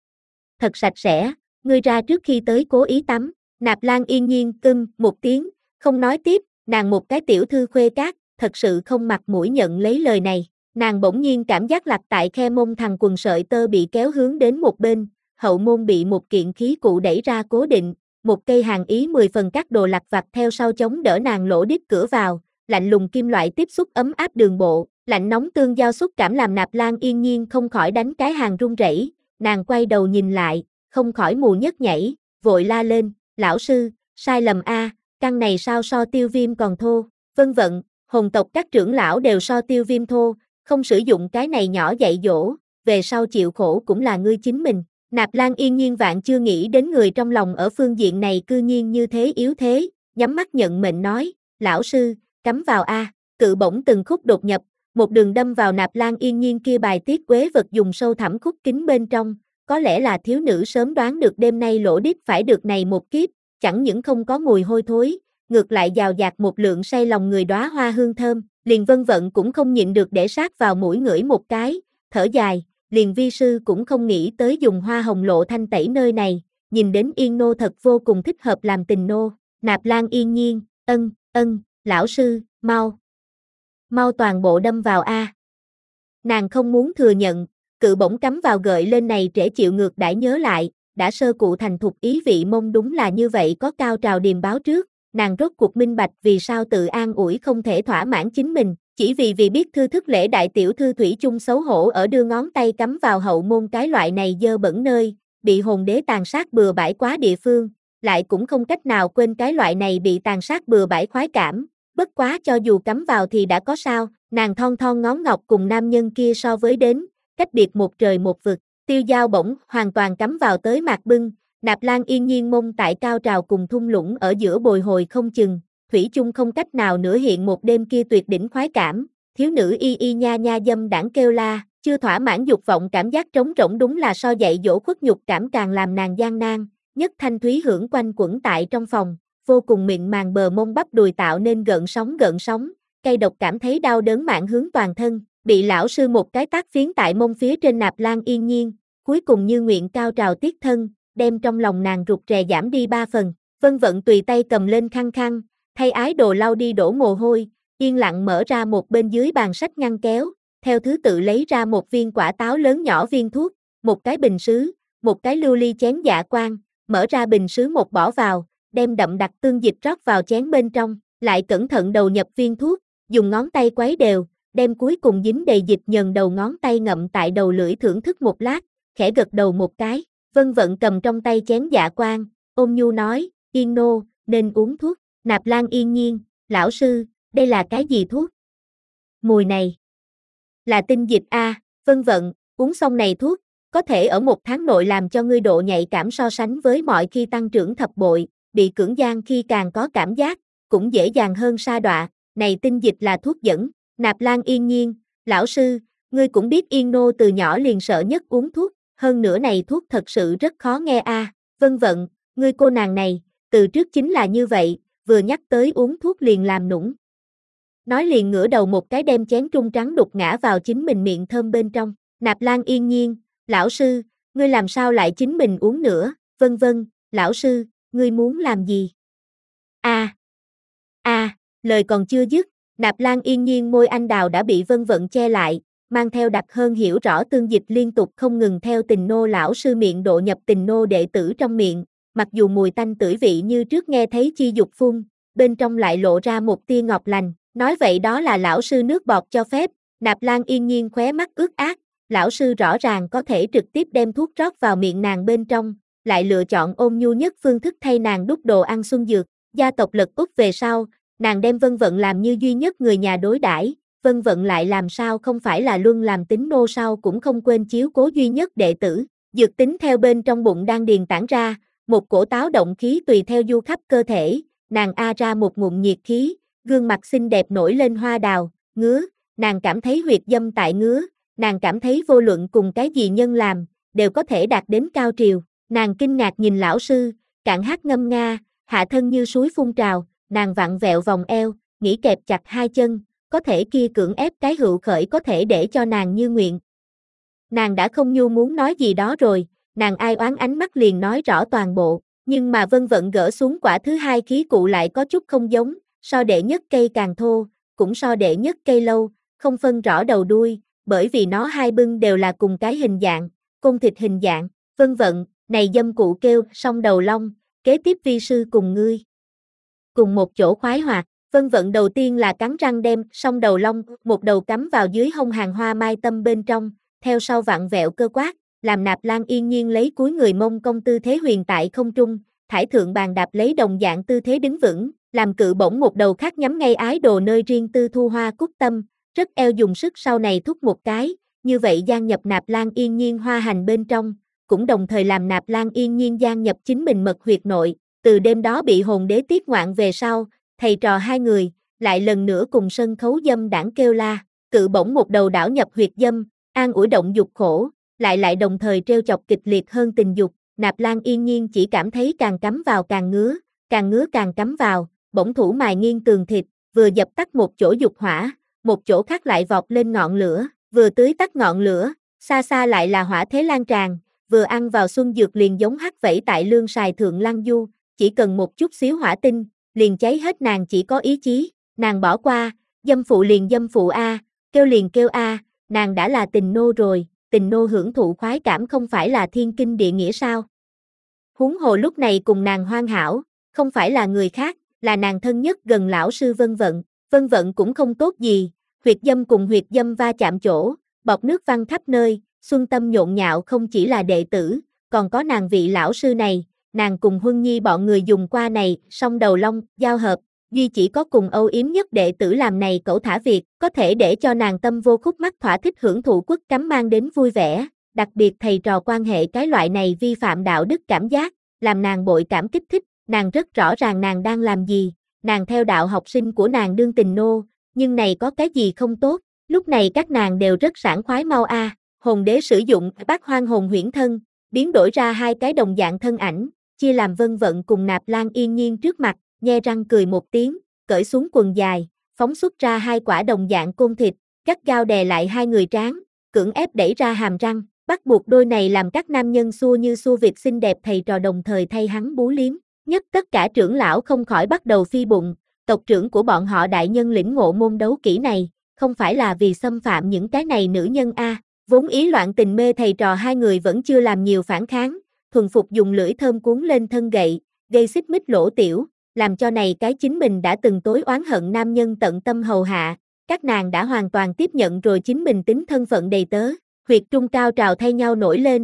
Thật sạch sẽ. Ngươi ra trước khi tới cố ý tắm, Nạp Lan Yên Nhiên cưng một tiếng, không nói tiếp, nàng một cái tiểu thư khuê cát, thật sự không mặt mũi nhận lấy lời này, nàng bỗng nhiên cảm giác lặt tại khe mông thằng quần sợi tơ bị kéo hướng đến một bên, hậu môn bị một kiện khí cụ đẩy ra cố định, một cây hàng ý mười phần các đồ lặt vặt theo sau chống đỡ nàng lỗ đít cửa vào, lạnh lùng kim loại tiếp xúc ấm áp đường bộ, lạnh nóng tương giao xúc cảm làm Nạp Lan Yên Nhiên không khỏi đánh cái hàng run rẩy, nàng quay đầu nhìn lại, không khỏi mù nhất nhảy, vội la lên, lão sư, sai lầm a, căn này sao so Tiêu Viêm còn thô, vân vận, hồn tộc các trưởng lão đều so Tiêu Viêm thô, không sử dụng cái này nhỏ dạy dỗ, về sau chịu khổ cũng là ngươi chính mình. Nạp Lan Yên Nhiên vạn chưa nghĩ đến người trong lòng ở phương diện này cư nhiên như thế yếu thế, nhắm mắt nhận mệnh nói, lão sư, cắm vào a, cự bổng từng khúc đột nhập, một đường đâm vào Nạp Lan Yên Nhiên kia bài tiết quế vật dùng sâu thẳm khúc kính bên trong. Có lẽ là thiếu nữ sớm đoán được đêm nay lỗ đít phải được này một kiếp, chẳng những không có mùi hôi thối, ngược lại dào dạt một lượng say lòng người đóa hoa hương thơm, liền vân vận cũng không nhịn được để sát vào mũi ngửi một cái, thở dài, liền vi sư cũng không nghĩ tới dùng hoa hồng lộ thanh tẩy nơi này, nhìn đến Yên Nô thật vô cùng thích hợp làm tình nô, Nạp Lan Yên Nhiên, ân, ân, lão sư, mau, mau toàn bộ đâm vào a. Nàng không muốn thừa nhận, cự bổng cắm vào gợi lên này trễ chịu ngược đãi nhớ lại, đã sơ cụ thành thục ý vị mông đúng là như vậy có cao trào điềm báo trước, nàng rốt cuộc minh bạch vì sao tự an ủi không thể thỏa mãn chính mình, chỉ vì vì biết thư thức lễ đại tiểu thư thủy chung xấu hổ ở đưa ngón tay cắm vào hậu môn cái loại này dơ bẩn nơi, bị hồn đế tàn sát bừa bãi quá địa phương, lại cũng không cách nào quên cái loại này bị tàn sát bừa bãi khoái cảm, bất quá cho dù cắm vào thì đã có sao, nàng thon thon ngón ngọc cùng nam nhân kia so với đến, cách biệt một trời một vực, tiêu dao bổng hoàn toàn cắm vào tới mạc bưng, Nạp Lan Yên Nhiên mông tại cao trào cùng thung lũng ở giữa bồi hồi không chừng, thủy chung không cách nào nữa hiện một đêm kia tuyệt đỉnh khoái cảm, thiếu nữ y y nha nha dâm đảng kêu la, chưa thỏa mãn dục vọng cảm giác trống rỗng đúng là so dậy dỗ khuất nhục cảm càng làm nàng gian nan, nhất thanh thúy hưởng quanh quẩn tại trong phòng, vô cùng mịn màng bờ mông bắp đùi tạo nên gợn sóng gợn sóng, cây độc cảm thấy đau đớn mạn hướng toàn thân. Bị lão sư một cái tác phiến tại mông phía trên Nạp Lan Yên Nhiên, cuối cùng như nguyện cao trào tiết thân, đem trong lòng nàng rụt rè giảm đi ba phần, vân vận tùy tay cầm lên khăn khăn, thay ái đồ lau đi đổ mồ hôi, yên lặng mở ra một bên dưới bàn sách ngăn kéo, theo thứ tự lấy ra một viên quả táo lớn nhỏ viên thuốc, một cái bình sứ, một cái lưu ly chén dạ quang, mở ra bình sứ một bỏ vào, đem đậm đặc tương dịch rót vào chén bên trong, lại cẩn thận đầu nhập viên thuốc, dùng ngón tay quấy đều, đem cuối cùng dính đầy dịch nhờn đầu ngón tay ngậm tại đầu lưỡi thưởng thức một lát, khẽ gật đầu một cái, Vân Vận cầm trong tay chén dạ quang, ôn nhu nói, Yên Nô, nên uống thuốc. Nạp Lan yên nhiên, lão sư, đây là cái gì thuốc? Mùi này là tinh dịch a. Vân Vận, uống xong này thuốc, có thể ở một tháng nội làm cho ngươi độ nhạy cảm so sánh với mọi khi tăng trưởng thập bội, bị cưỡng gian khi càng có cảm giác, cũng dễ dàng hơn sa đọa. Này tinh dịch là thuốc dẫn. Nạp Lan yên nhiên, lão sư, ngươi cũng biết Yên Nô từ nhỏ liền sợ nhất uống thuốc, hơn nữa này thuốc thật sự rất khó nghe a. Vân Vận, ngươi cô nàng này, từ trước chính là như vậy, vừa nhắc tới uống thuốc liền làm nũng. Nói liền ngửa đầu một cái đem chén trung trắng đục ngã vào chính mình miệng thơm bên trong. Nạp Lan yên nhiên, lão sư, ngươi làm sao lại chính mình uống nữa? Vân vân, lão sư, ngươi muốn làm gì? A, a, lời còn chưa dứt, Nạp Lan yên nhiên môi anh đào đã bị Vân Vận che lại, mang theo đặc hơn hiểu rõ tương dịch liên tục không ngừng theo tình nô lão sư miệng độ nhập tình nô đệ tử trong miệng, mặc dù mùi tanh tưởi vị như trước nghe thấy chi dục phun, bên trong lại lộ ra một tia ngọt lành, nói vậy đó là lão sư nước bọt cho phép. Nạp Lan yên nhiên khóe mắt ướt át, lão sư rõ ràng có thể trực tiếp đem thuốc rót vào miệng nàng bên trong, lại lựa chọn ôn nhu nhất phương thức thay nàng đút đồ ăn xuân dược. Gia tộc Lật Úp về sau, nàng đem Vân Vận làm như duy nhất người nhà đối đãi, Vân Vận lại làm sao không phải là luân làm tín nô sau cũng không quên chiếu cố duy nhất đệ tử. Dược tính theo bên trong bụng đang điền tản ra, một cổ táo động khí tùy theo du khắp cơ thể, nàng a ra một ngụm nhiệt khí, gương mặt xinh đẹp nổi lên hoa đào, ngứa, nàng cảm thấy huyệt dâm tại ngứa, nàng cảm thấy vô luận cùng cái gì nhân làm, đều có thể đạt đến cao triều. Nàng kinh ngạc nhìn lão sư, cạn hát ngâm nga, hạ thân như suối phun trào, nàng vặn vẹo vòng eo, nghĩ kẹp chặt hai chân, có thể kia cưỡng ép cái hữu khởi có thể để cho nàng như nguyện. Nàng đã không nhu muốn nói gì đó rồi, nàng ai oán ánh mắt liền nói rõ toàn bộ, nhưng mà Vân Vận gỡ xuống quả thứ hai khí cụ lại có chút không giống, so đệ nhất cây càng thô, cũng so đệ nhất cây lâu, không phân rõ đầu đuôi, bởi vì nó hai bưng đều là cùng cái hình dạng, côn thịt hình dạng. Vân Vận, này dâm cụ kêu, song đầu long, kế tiếp vi sư cùng ngươi. Cùng một chỗ khoái hoạt, Vân Vận đầu tiên là cắn răng đem song đầu long, một đầu cắm vào dưới hông hàng hoa mai tâm bên trong, theo sau vặn vẹo cơ quát, làm Nạp Lan yên nhiên lấy cúi người mông công tư thế huyền tại không trung, thải thượng bàn đạp lấy đồng dạng tư thế đứng vững, làm cự bổng một đầu khác nhắm ngay ái đồ nơi riêng tư thu hoa cúc tâm, rất eo dùng sức sau này thúc một cái, như vậy gian nhập Nạp Lan yên nhiên hoa hành bên trong, cũng đồng thời làm Nạp Lan yên nhiên gian nhập chính mình mật huyệt nội. Từ đêm đó bị hồn đế tiết ngoạn về sau, thầy trò hai người, lại lần nữa cùng sân khấu dâm đảng kêu la, cự bổng một đầu đảo nhập huyệt dâm, an ủi động dục khổ, lại lại đồng thời treo chọc kịch liệt hơn tình dục. Nạp Lan yên nhiên chỉ cảm thấy càng cắm vào càng ngứa, càng ngứa càng cắm vào, bổng thủ mài nghiêng tường thịt, vừa dập tắt một chỗ dục hỏa, một chỗ khác lại vọt lên ngọn lửa, vừa tưới tắt ngọn lửa, xa xa lại là hỏa thế lan tràn, vừa ăn vào xuân dược liền giống hắc vẫy tại lương sài thượng lăng du, chỉ cần một chút xíu hỏa tinh, liền cháy hết. Nàng chỉ có ý chí, nàng bỏ qua, dâm phụ liền dâm phụ a, kêu liền kêu a, nàng đã là tình nô rồi, tình nô hưởng thụ khoái cảm không phải là thiên kinh địa nghĩa sao? Huống hồ lúc này cùng nàng hoan hảo, không phải là người khác, là nàng thân nhất gần lão sư Vân Vận. Vân Vận cũng không tốt gì, huyệt dâm cùng huyệt dâm va chạm chỗ, bọt nước văng khắp nơi, xuân tâm nhộn nhạo không chỉ là đệ tử, còn có nàng vị lão sư này, nàng cùng Huân Nhi bọn người dùng qua này, song đầu long, giao hợp, duy chỉ có cùng âu yếm nhất đệ tử làm này cẩu thả việc, có thể để cho nàng tâm vô khúc mắc thỏa thích hưởng thụ quất cắm mang đến vui vẻ, đặc biệt thầy trò quan hệ cái loại này vi phạm đạo đức cảm giác, làm nàng bội cảm kích thích, nàng rất rõ ràng nàng đang làm gì, nàng theo đạo học sinh của nàng đương tình nô, nhưng này có cái gì không tốt, lúc này các nàng đều rất sảng khoái mau a. À. Hồn đế sử dụng bát hoang hồn huyễn thân, biến đổi ra hai cái đồng dạng thân ảnh, chia làm Vân Vận cùng Nạp Lan yên nhiên trước mặt, nhe răng cười một tiếng, cởi xuống quần dài, phóng xuất ra hai quả đồng dạng côn thịt, gắt gao đè lại hai người trán, cưỡng ép đẩy ra hàm răng, bắt buộc đôi này làm các nam nhân xua như xua vịt xinh đẹp thầy trò đồng thời thay hắn bú liếm. Nhất tất cả trưởng lão không khỏi bắt đầu phi bụng, tộc trưởng của bọn họ đại nhân lĩnh ngộ môn đấu kỹ này, không phải là vì xâm phạm những cái này nữ nhân a. À. Vốn ý loạn tình mê thầy trò hai người vẫn chưa làm nhiều phản kháng, thuần phục dùng lưỡi thơm cuốn lên thân gậy, gây xích mích lỗ tiểu, làm cho này cái chính mình đã từng tối oán hận nam nhân tận tâm hầu hạ, các nàng đã hoàn toàn tiếp nhận rồi chính mình tính thân phận đầy tớ, huyệt trung cao trào thay nhau nổi lên,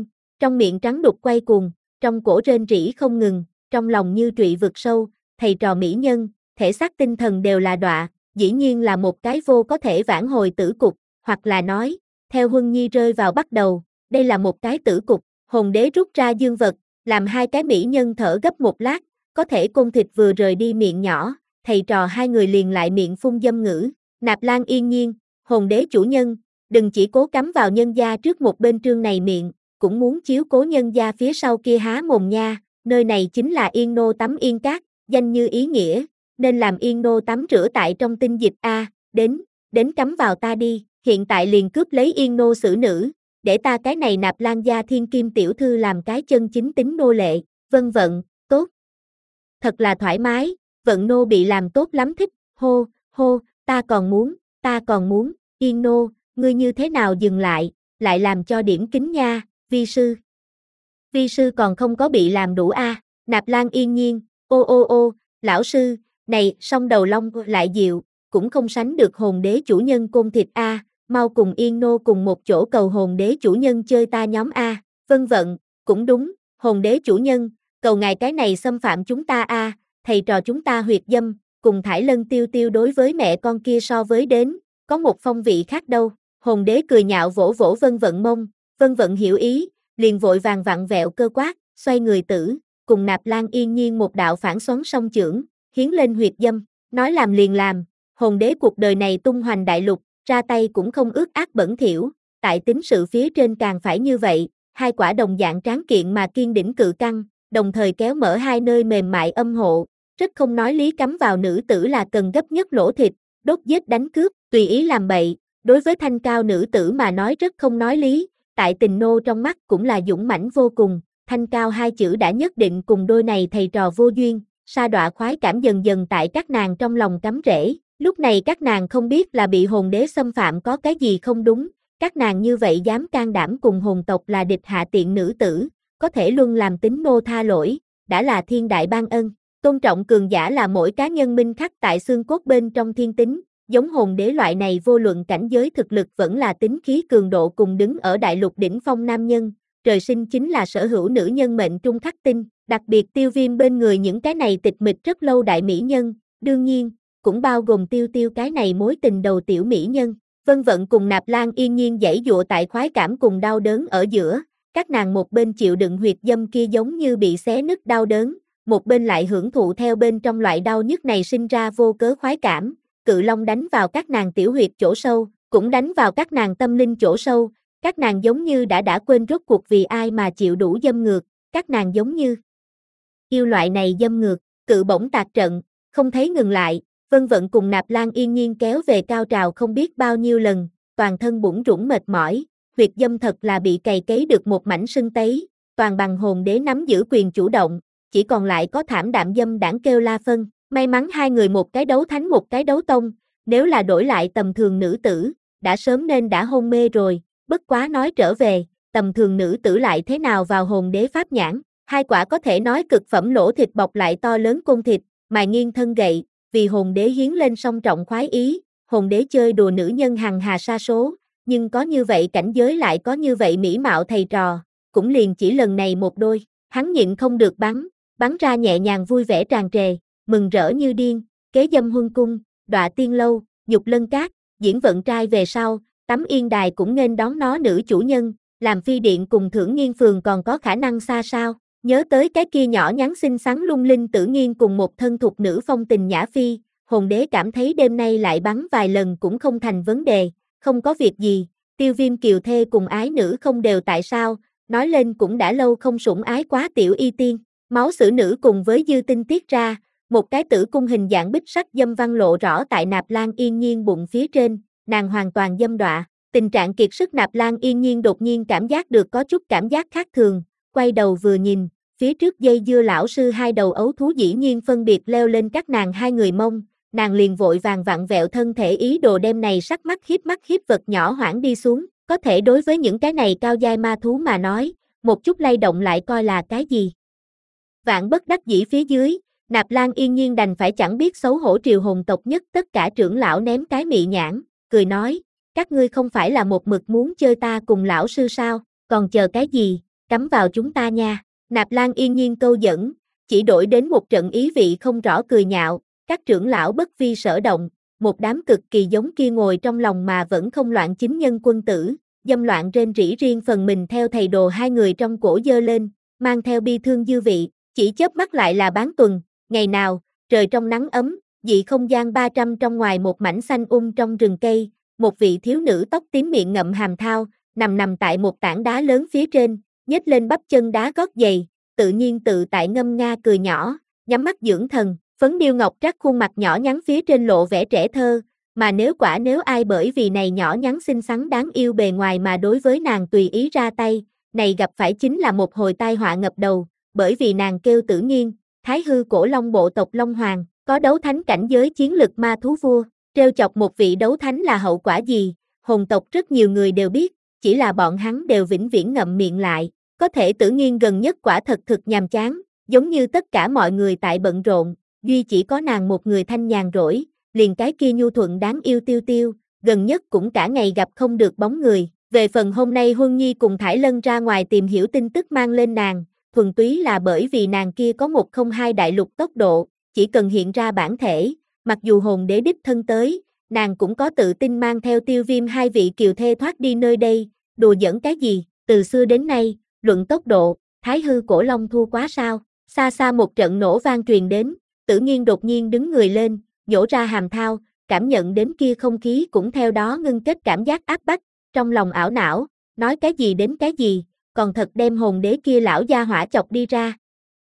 trong miệng trắng đục quay cuồng, trong cổ rên rỉ không ngừng, trong lòng như trụy vực sâu, thầy trò mỹ nhân, thể xác tinh thần đều là đọa, dĩ nhiên là một cái vô có thể vãn hồi tử cục, hoặc là nói, theo Huân Nhi rơi vào bắt đầu, đây là một cái tử cục, hồn đế rút ra dương vật, làm hai cái mỹ nhân thở gấp một lát, có thể côn thịt vừa rời đi miệng nhỏ, thầy trò hai người liền lại miệng phun dâm ngữ, Nạp Lan yên nhiên, hồn đế chủ nhân, đừng chỉ cố cắm vào nhân gia trước một bên trương này miệng, cũng muốn chiếu cố nhân gia phía sau kia há mồm nha, nơi này chính là Yên Nô tắm Yên Cát, danh như ý nghĩa, nên làm Yên Nô tắm rửa tại trong tinh dịch a, đến, đến cắm vào ta đi, hiện tại liền cướp lấy Yên Nô xử nữ, để ta cái này Nạp Lan gia thiên kim tiểu thư làm cái chân chính tính nô lệ, vân vận, tốt. Thật là thoải mái, vận nô bị làm tốt lắm thích, hô, hô, ta còn muốn, ta còn muốn, Yên Nô, ngươi như thế nào dừng lại, lại làm cho điểm kính nha, vi sư. Vi sư còn không có bị làm đủ a, à. Nạp Lan yên nhiên, ô ô ô, lão sư, này, song đầu long lại dịu, cũng không sánh được hồn đế chủ nhân côn thịt a, à. Mau cùng Yên Nô cùng một chỗ cầu hồn đế chủ nhân chơi ta nhóm a, à. Vân vận, cũng đúng, hồn đế chủ nhân, cầu ngài cái này xâm phạm chúng ta a, à. Thầy trò chúng ta huyệt dâm, cùng Thải Lân tiêu tiêu đối với mẹ con kia so với đến, có một phong vị khác đâu, hồn đế cười nhạo vỗ vỗ Vân vận mông, Vân vận hiểu ý, liền vội vàng vặn vẹo cơ quát, xoay người tử, cùng Nạp Lan yên nhiên một đạo phản xoắn song chưởng, hiến lên huyệt dâm, nói làm liền làm, hồn đế cuộc đời này tung hoành đại lục, ra tay cũng không ước ác bẩn thỉu, tại tính sự phía trên càng phải như vậy, hai quả đồng dạng tráng kiện mà kiên đỉnh cự căng, đồng thời kéo mở hai nơi mềm mại âm hộ, rất không nói lý cắm vào nữ tử là cần gấp nhất lỗ thịt, đốt giết đánh cướp, tùy ý làm bậy, đối với thanh cao nữ tử mà nói rất không nói lý, tại tình nô trong mắt cũng là dũng mãnh vô cùng, thanh cao hai chữ đã nhất định cùng đôi này thầy trò vô duyên, sa đọa khoái cảm dần dần tại các nàng trong lòng cắm rễ, lúc này các nàng không biết là bị hồn đế xâm phạm có cái gì không đúng, các nàng như vậy dám can đảm cùng hồn tộc là địch hạ tiện nữ tử, có thể luân làm tín nô tha lỗi, đã là thiên đại ban ân, tôn trọng cường giả là mỗi cá nhân minh khắc tại xương cốt bên trong thiên tính, giống hồn đế loại này vô luận cảnh giới thực lực vẫn là tính khí cường độ cùng đứng ở đại lục đỉnh phong nam nhân, trời sinh chính là sở hữu nữ nhân mệnh trung khắc tinh, đặc biệt Tiêu Viêm bên người những cái này tịch mịch rất lâu đại mỹ nhân, đương nhiên, cũng bao gồm Tiêu Tiêu cái này mối tình đầu tiểu mỹ nhân, Vân vận cùng Nạp Lan yên nhiên giãy dụa tại khoái cảm cùng đau đớn ở giữa, các nàng một bên chịu đựng huyệt dâm kia giống như bị xé nứt đau đớn, một bên lại hưởng thụ theo bên trong loại đau nhức này sinh ra vô cớ khoái cảm. Cự long đánh vào các nàng tiểu huyệt chỗ sâu, cũng đánh vào các nàng tâm linh chỗ sâu, các nàng giống như đã đã quên rốt cuộc vì ai mà chịu đủ dâm ngược, các nàng giống như yêu loại này dâm ngược, cự bổng tạc trận, không thấy ngừng lại, Vân vận cùng Nạp Lan yên nhiên kéo về cao trào không biết bao nhiêu lần, toàn thân bủn rủn mệt mỏi, huyệt dâm thật là bị cày cấy được một mảnh sưng tấy, toàn bằng hồn đế nắm giữ quyền chủ động, chỉ còn lại có thảm đạm dâm đảng kêu la phân. May mắn hai người một cái đấu thánh một cái đấu tông, nếu là đổi lại tầm thường nữ tử, đã sớm nên đã hôn mê rồi, bất quá nói trở về, tầm thường nữ tử lại thế nào vào hồn đế pháp nhãn, hai quả có thể nói cực phẩm lỗ thịt bọc lại to lớn côn thịt, mài nghiêng thân gậy, vì hồn đế hiến lên song trọng khoái ý, hồn đế chơi đùa nữ nhân hằng hà sa số, nhưng có như vậy cảnh giới lại có như vậy mỹ mạo thầy trò, cũng liền chỉ lần này một đôi, hắn nhịn không được bắn, bắn ra nhẹ nhàng vui vẻ tràn trề. Mừng rỡ như điên, kế dâm huân cung, đọa tiên lâu, nhục lân cát, diễn vận trai về sau, tắm yên đài cũng nên đón nó nữ chủ nhân, làm phi điện cùng thưởng nghiên phường còn có khả năng xa sao, nhớ tới cái kia nhỏ nhắn xinh xắn lung linh tử nghiên cùng một thân thục nữ phong tình nhã phi, hồn đế cảm thấy đêm nay lại bắn vài lần cũng không thành vấn đề, không có việc gì, Tiêu Viêm kiều thê cùng ái nữ không đều tại sao, nói lên cũng đã lâu không sủng ái quá tiểu y tiên, máu sử nữ cùng với dư tinh tiết ra, một cái tử cung hình dạng bích sắc dâm văn lộ rõ tại Nạp Lan yên nhiên bụng phía trên, nàng hoàn toàn dâm đọa, tình trạng kiệt sức Nạp Lan yên nhiên đột nhiên cảm giác được có chút cảm giác khác thường, quay đầu vừa nhìn, phía trước dây dưa lão sư hai đầu ấu thú dĩ nhiên phân biệt leo lên các nàng hai người mông, nàng liền vội vàng vặn vẹo thân thể ý đồ đem này sắc mắt hiếp mắt hiếp vật nhỏ hoảng đi xuống, có thể đối với những cái này cao giai ma thú mà nói, một chút lay động lại coi là cái gì. Vạn bất đắc dĩ phía dưới, Nạp Lan yên nhiên đành phải chẳng biết xấu hổ triều hồn tộc nhất tất cả trưởng lão ném cái mị nhãn, cười nói, các ngươi không phải là một mực muốn chơi ta cùng lão sư sao, còn chờ cái gì, cắm vào chúng ta nha. Nạp Lan yên nhiên câu dẫn, chỉ đổi đến một trận ý vị không rõ cười nhạo, các trưởng lão bất vi sở động, một đám cực kỳ giống kia ngồi trong lòng mà vẫn không loạn chính nhân quân tử, dâm loạn rên rỉ riêng phần mình theo thầy đồ hai người trong cổ dơ lên, mang theo bi thương dư vị, chỉ chớp mắt lại là bán tuần, ngày nào, trời trong nắng ấm, dị không gian ba trăm trong ngoài một mảnh xanh um trong rừng cây, một vị thiếu nữ tóc tím miệng ngậm hàm thao, nằm nằm tại một tảng đá lớn phía trên, nhếch lên bắp chân đá gót giày, tự nhiên tự tại ngâm nga cười nhỏ, nhắm mắt dưỡng thần, phấn điêu ngọc trắc khuôn mặt nhỏ nhắn phía trên lộ vẻ trẻ thơ, mà nếu quả nếu ai bởi vì này nhỏ nhắn xinh xắn đáng yêu bề ngoài mà đối với nàng tùy ý ra tay, này gặp phải chính là một hồi tai họa ngập đầu, bởi vì nàng kêu Tử Nghiên, Thái hư cổ long bộ tộc Long Hoàng, có đấu thánh cảnh giới chiến lực ma thú vua, trêu chọc một vị đấu thánh là hậu quả gì, hồn tộc rất nhiều người đều biết, chỉ là bọn hắn đều vĩnh viễn ngậm miệng lại, có thể Tử Nghiên gần nhất quả thật thực nhàm chán, giống như tất cả mọi người tại bận rộn, duy chỉ có nàng một người thanh nhàn rỗi, liền cái kia nhu thuận đáng yêu tiêu tiêu, gần nhất cũng cả ngày gặp không được bóng người, về phần hôm nay Huân Nhi cùng Thải Lân ra ngoài tìm hiểu tin tức mang lên nàng, thuần túy là bởi vì nàng kia có một không hai đại lục tốc độ, chỉ cần hiện ra bản thể, mặc dù hồn đế đích thân tới, nàng cũng có tự tin mang theo Tiêu Viêm hai vị kiều thê thoát đi nơi đây, đùa giỡn cái gì, từ xưa đến nay, luận tốc độ, Thái hư cổ long thua quá sao, xa xa một trận nổ vang truyền đến, Tử Nghiên đột nhiên đứng người lên, nhổ ra hàm thao, cảm nhận đến kia không khí cũng theo đó ngưng kết cảm giác áp bách, trong lòng ảo não, nói cái gì đến cái gì, còn thật đem hồn đế kia lão gia hỏa chọc đi ra.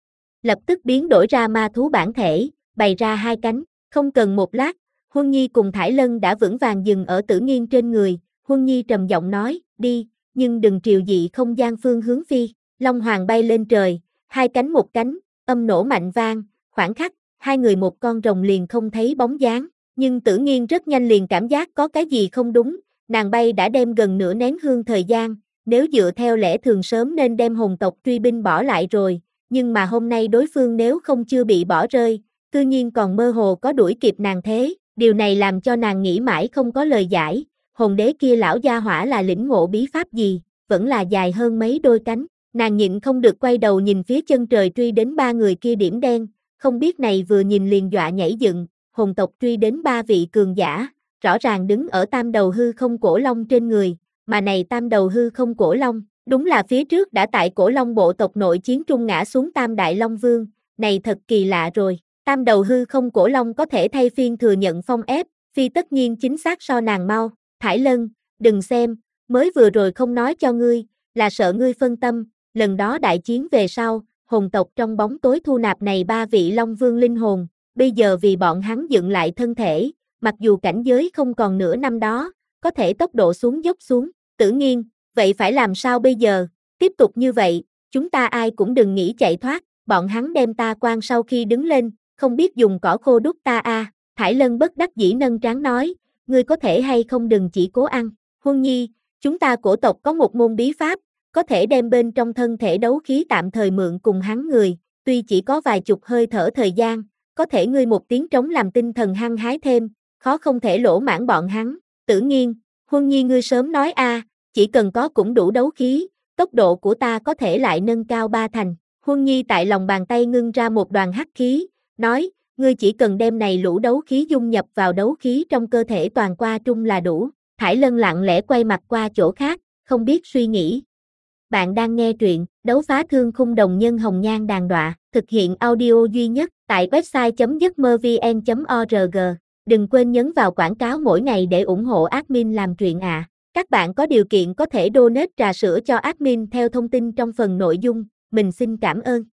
Lập tức biến đổi ra ma thú bản thể, bày ra hai cánh, không cần một lát, Huân Nhi cùng Thải Lân đã vững vàng dừng ở Tử Nghiên trên người, Huân Nhi trầm giọng nói, đi, nhưng đừng triều dị không gian phương hướng phi, Long Hoàng bay lên trời, hai cánh một cánh, âm nổ mạnh vang, khoảng khắc, hai người một con rồng liền không thấy bóng dáng, nhưng Tử Nghiên rất nhanh liền cảm giác có cái gì không đúng, nàng bay đã đem gần nửa nén hương thời gian, nếu dựa theo lẽ thường sớm nên đem hồn tộc truy binh bỏ lại rồi, nhưng mà hôm nay đối phương nếu không chưa bị bỏ rơi, cư nhiên còn mơ hồ có đuổi kịp nàng thế, điều này làm cho nàng nghĩ mãi không có lời giải, hồn đế kia lão gia hỏa là lĩnh ngộ bí pháp gì, vẫn là dài hơn mấy đôi cánh, nàng nhịn không được quay đầu nhìn phía chân trời truy đến ba người kia điểm đen, không biết này vừa nhìn liền dọa nhảy dựng, hồn tộc truy đến ba vị cường giả, rõ ràng đứng ở tam đầu hư không cổ long trên người, mà này tam đầu hư không cổ long, đúng là phía trước đã tại cổ long bộ tộc nội chiến trung ngã xuống tam đại long vương, này thật kỳ lạ rồi, tam đầu hư không cổ long có thể thay phiên thừa nhận phong ép, phi tất nhiên chính xác so nàng mau, Thải Lân, đừng xem, mới vừa rồi không nói cho ngươi, là sợ ngươi phân tâm, lần đó đại chiến về sau, hồn tộc trong bóng tối thu nạp này ba vị long vương linh hồn, bây giờ vì bọn hắn dựng lại thân thể, mặc dù cảnh giới không còn nửa năm đó, có thể tốc độ xuống dốc xuống, Tử Nghiên, vậy phải làm sao bây giờ, tiếp tục như vậy, chúng ta ai cũng đừng nghĩ chạy thoát, bọn hắn đem ta quan sau khi đứng lên, không biết dùng cỏ khô đút ta a. À. Thải Lân bất đắc dĩ nâng trán nói, ngươi có thể hay không đừng chỉ cố ăn, Huân Nhi, chúng ta cổ tộc có một môn bí pháp, có thể đem bên trong thân thể đấu khí tạm thời mượn cùng hắn người, tuy chỉ có vài chục hơi thở thời gian, có thể ngươi một tiếng trống làm tinh thần hăng hái thêm, khó không thể lỗ mãn bọn hắn, Tử Nghiên, Huân Nhi ngươi sớm nói a, chỉ cần có cũng đủ đấu khí, tốc độ của ta có thể lại nâng cao ba thành, Huân Nhi tại lòng bàn tay ngưng ra một đoàn hắc khí, nói, ngươi chỉ cần đem này lũ đấu khí dung nhập vào đấu khí trong cơ thể toàn qua trung là đủ, Thải Lân lặng lẽ quay mặt qua chỗ khác, không biết suy nghĩ. Bạn đang nghe truyện, đấu phá thương khung đồng nhân hồng nhan đàn đọa, thực hiện audio duy nhất, tại website chấm dứt mơ vn chấm org. Đừng quên nhấn vào quảng cáo mỗi ngày để ủng hộ admin làm truyện ạ. À. Các bạn có điều kiện có thể donate trà sữa cho admin theo thông tin trong phần nội dung, mình xin cảm ơn.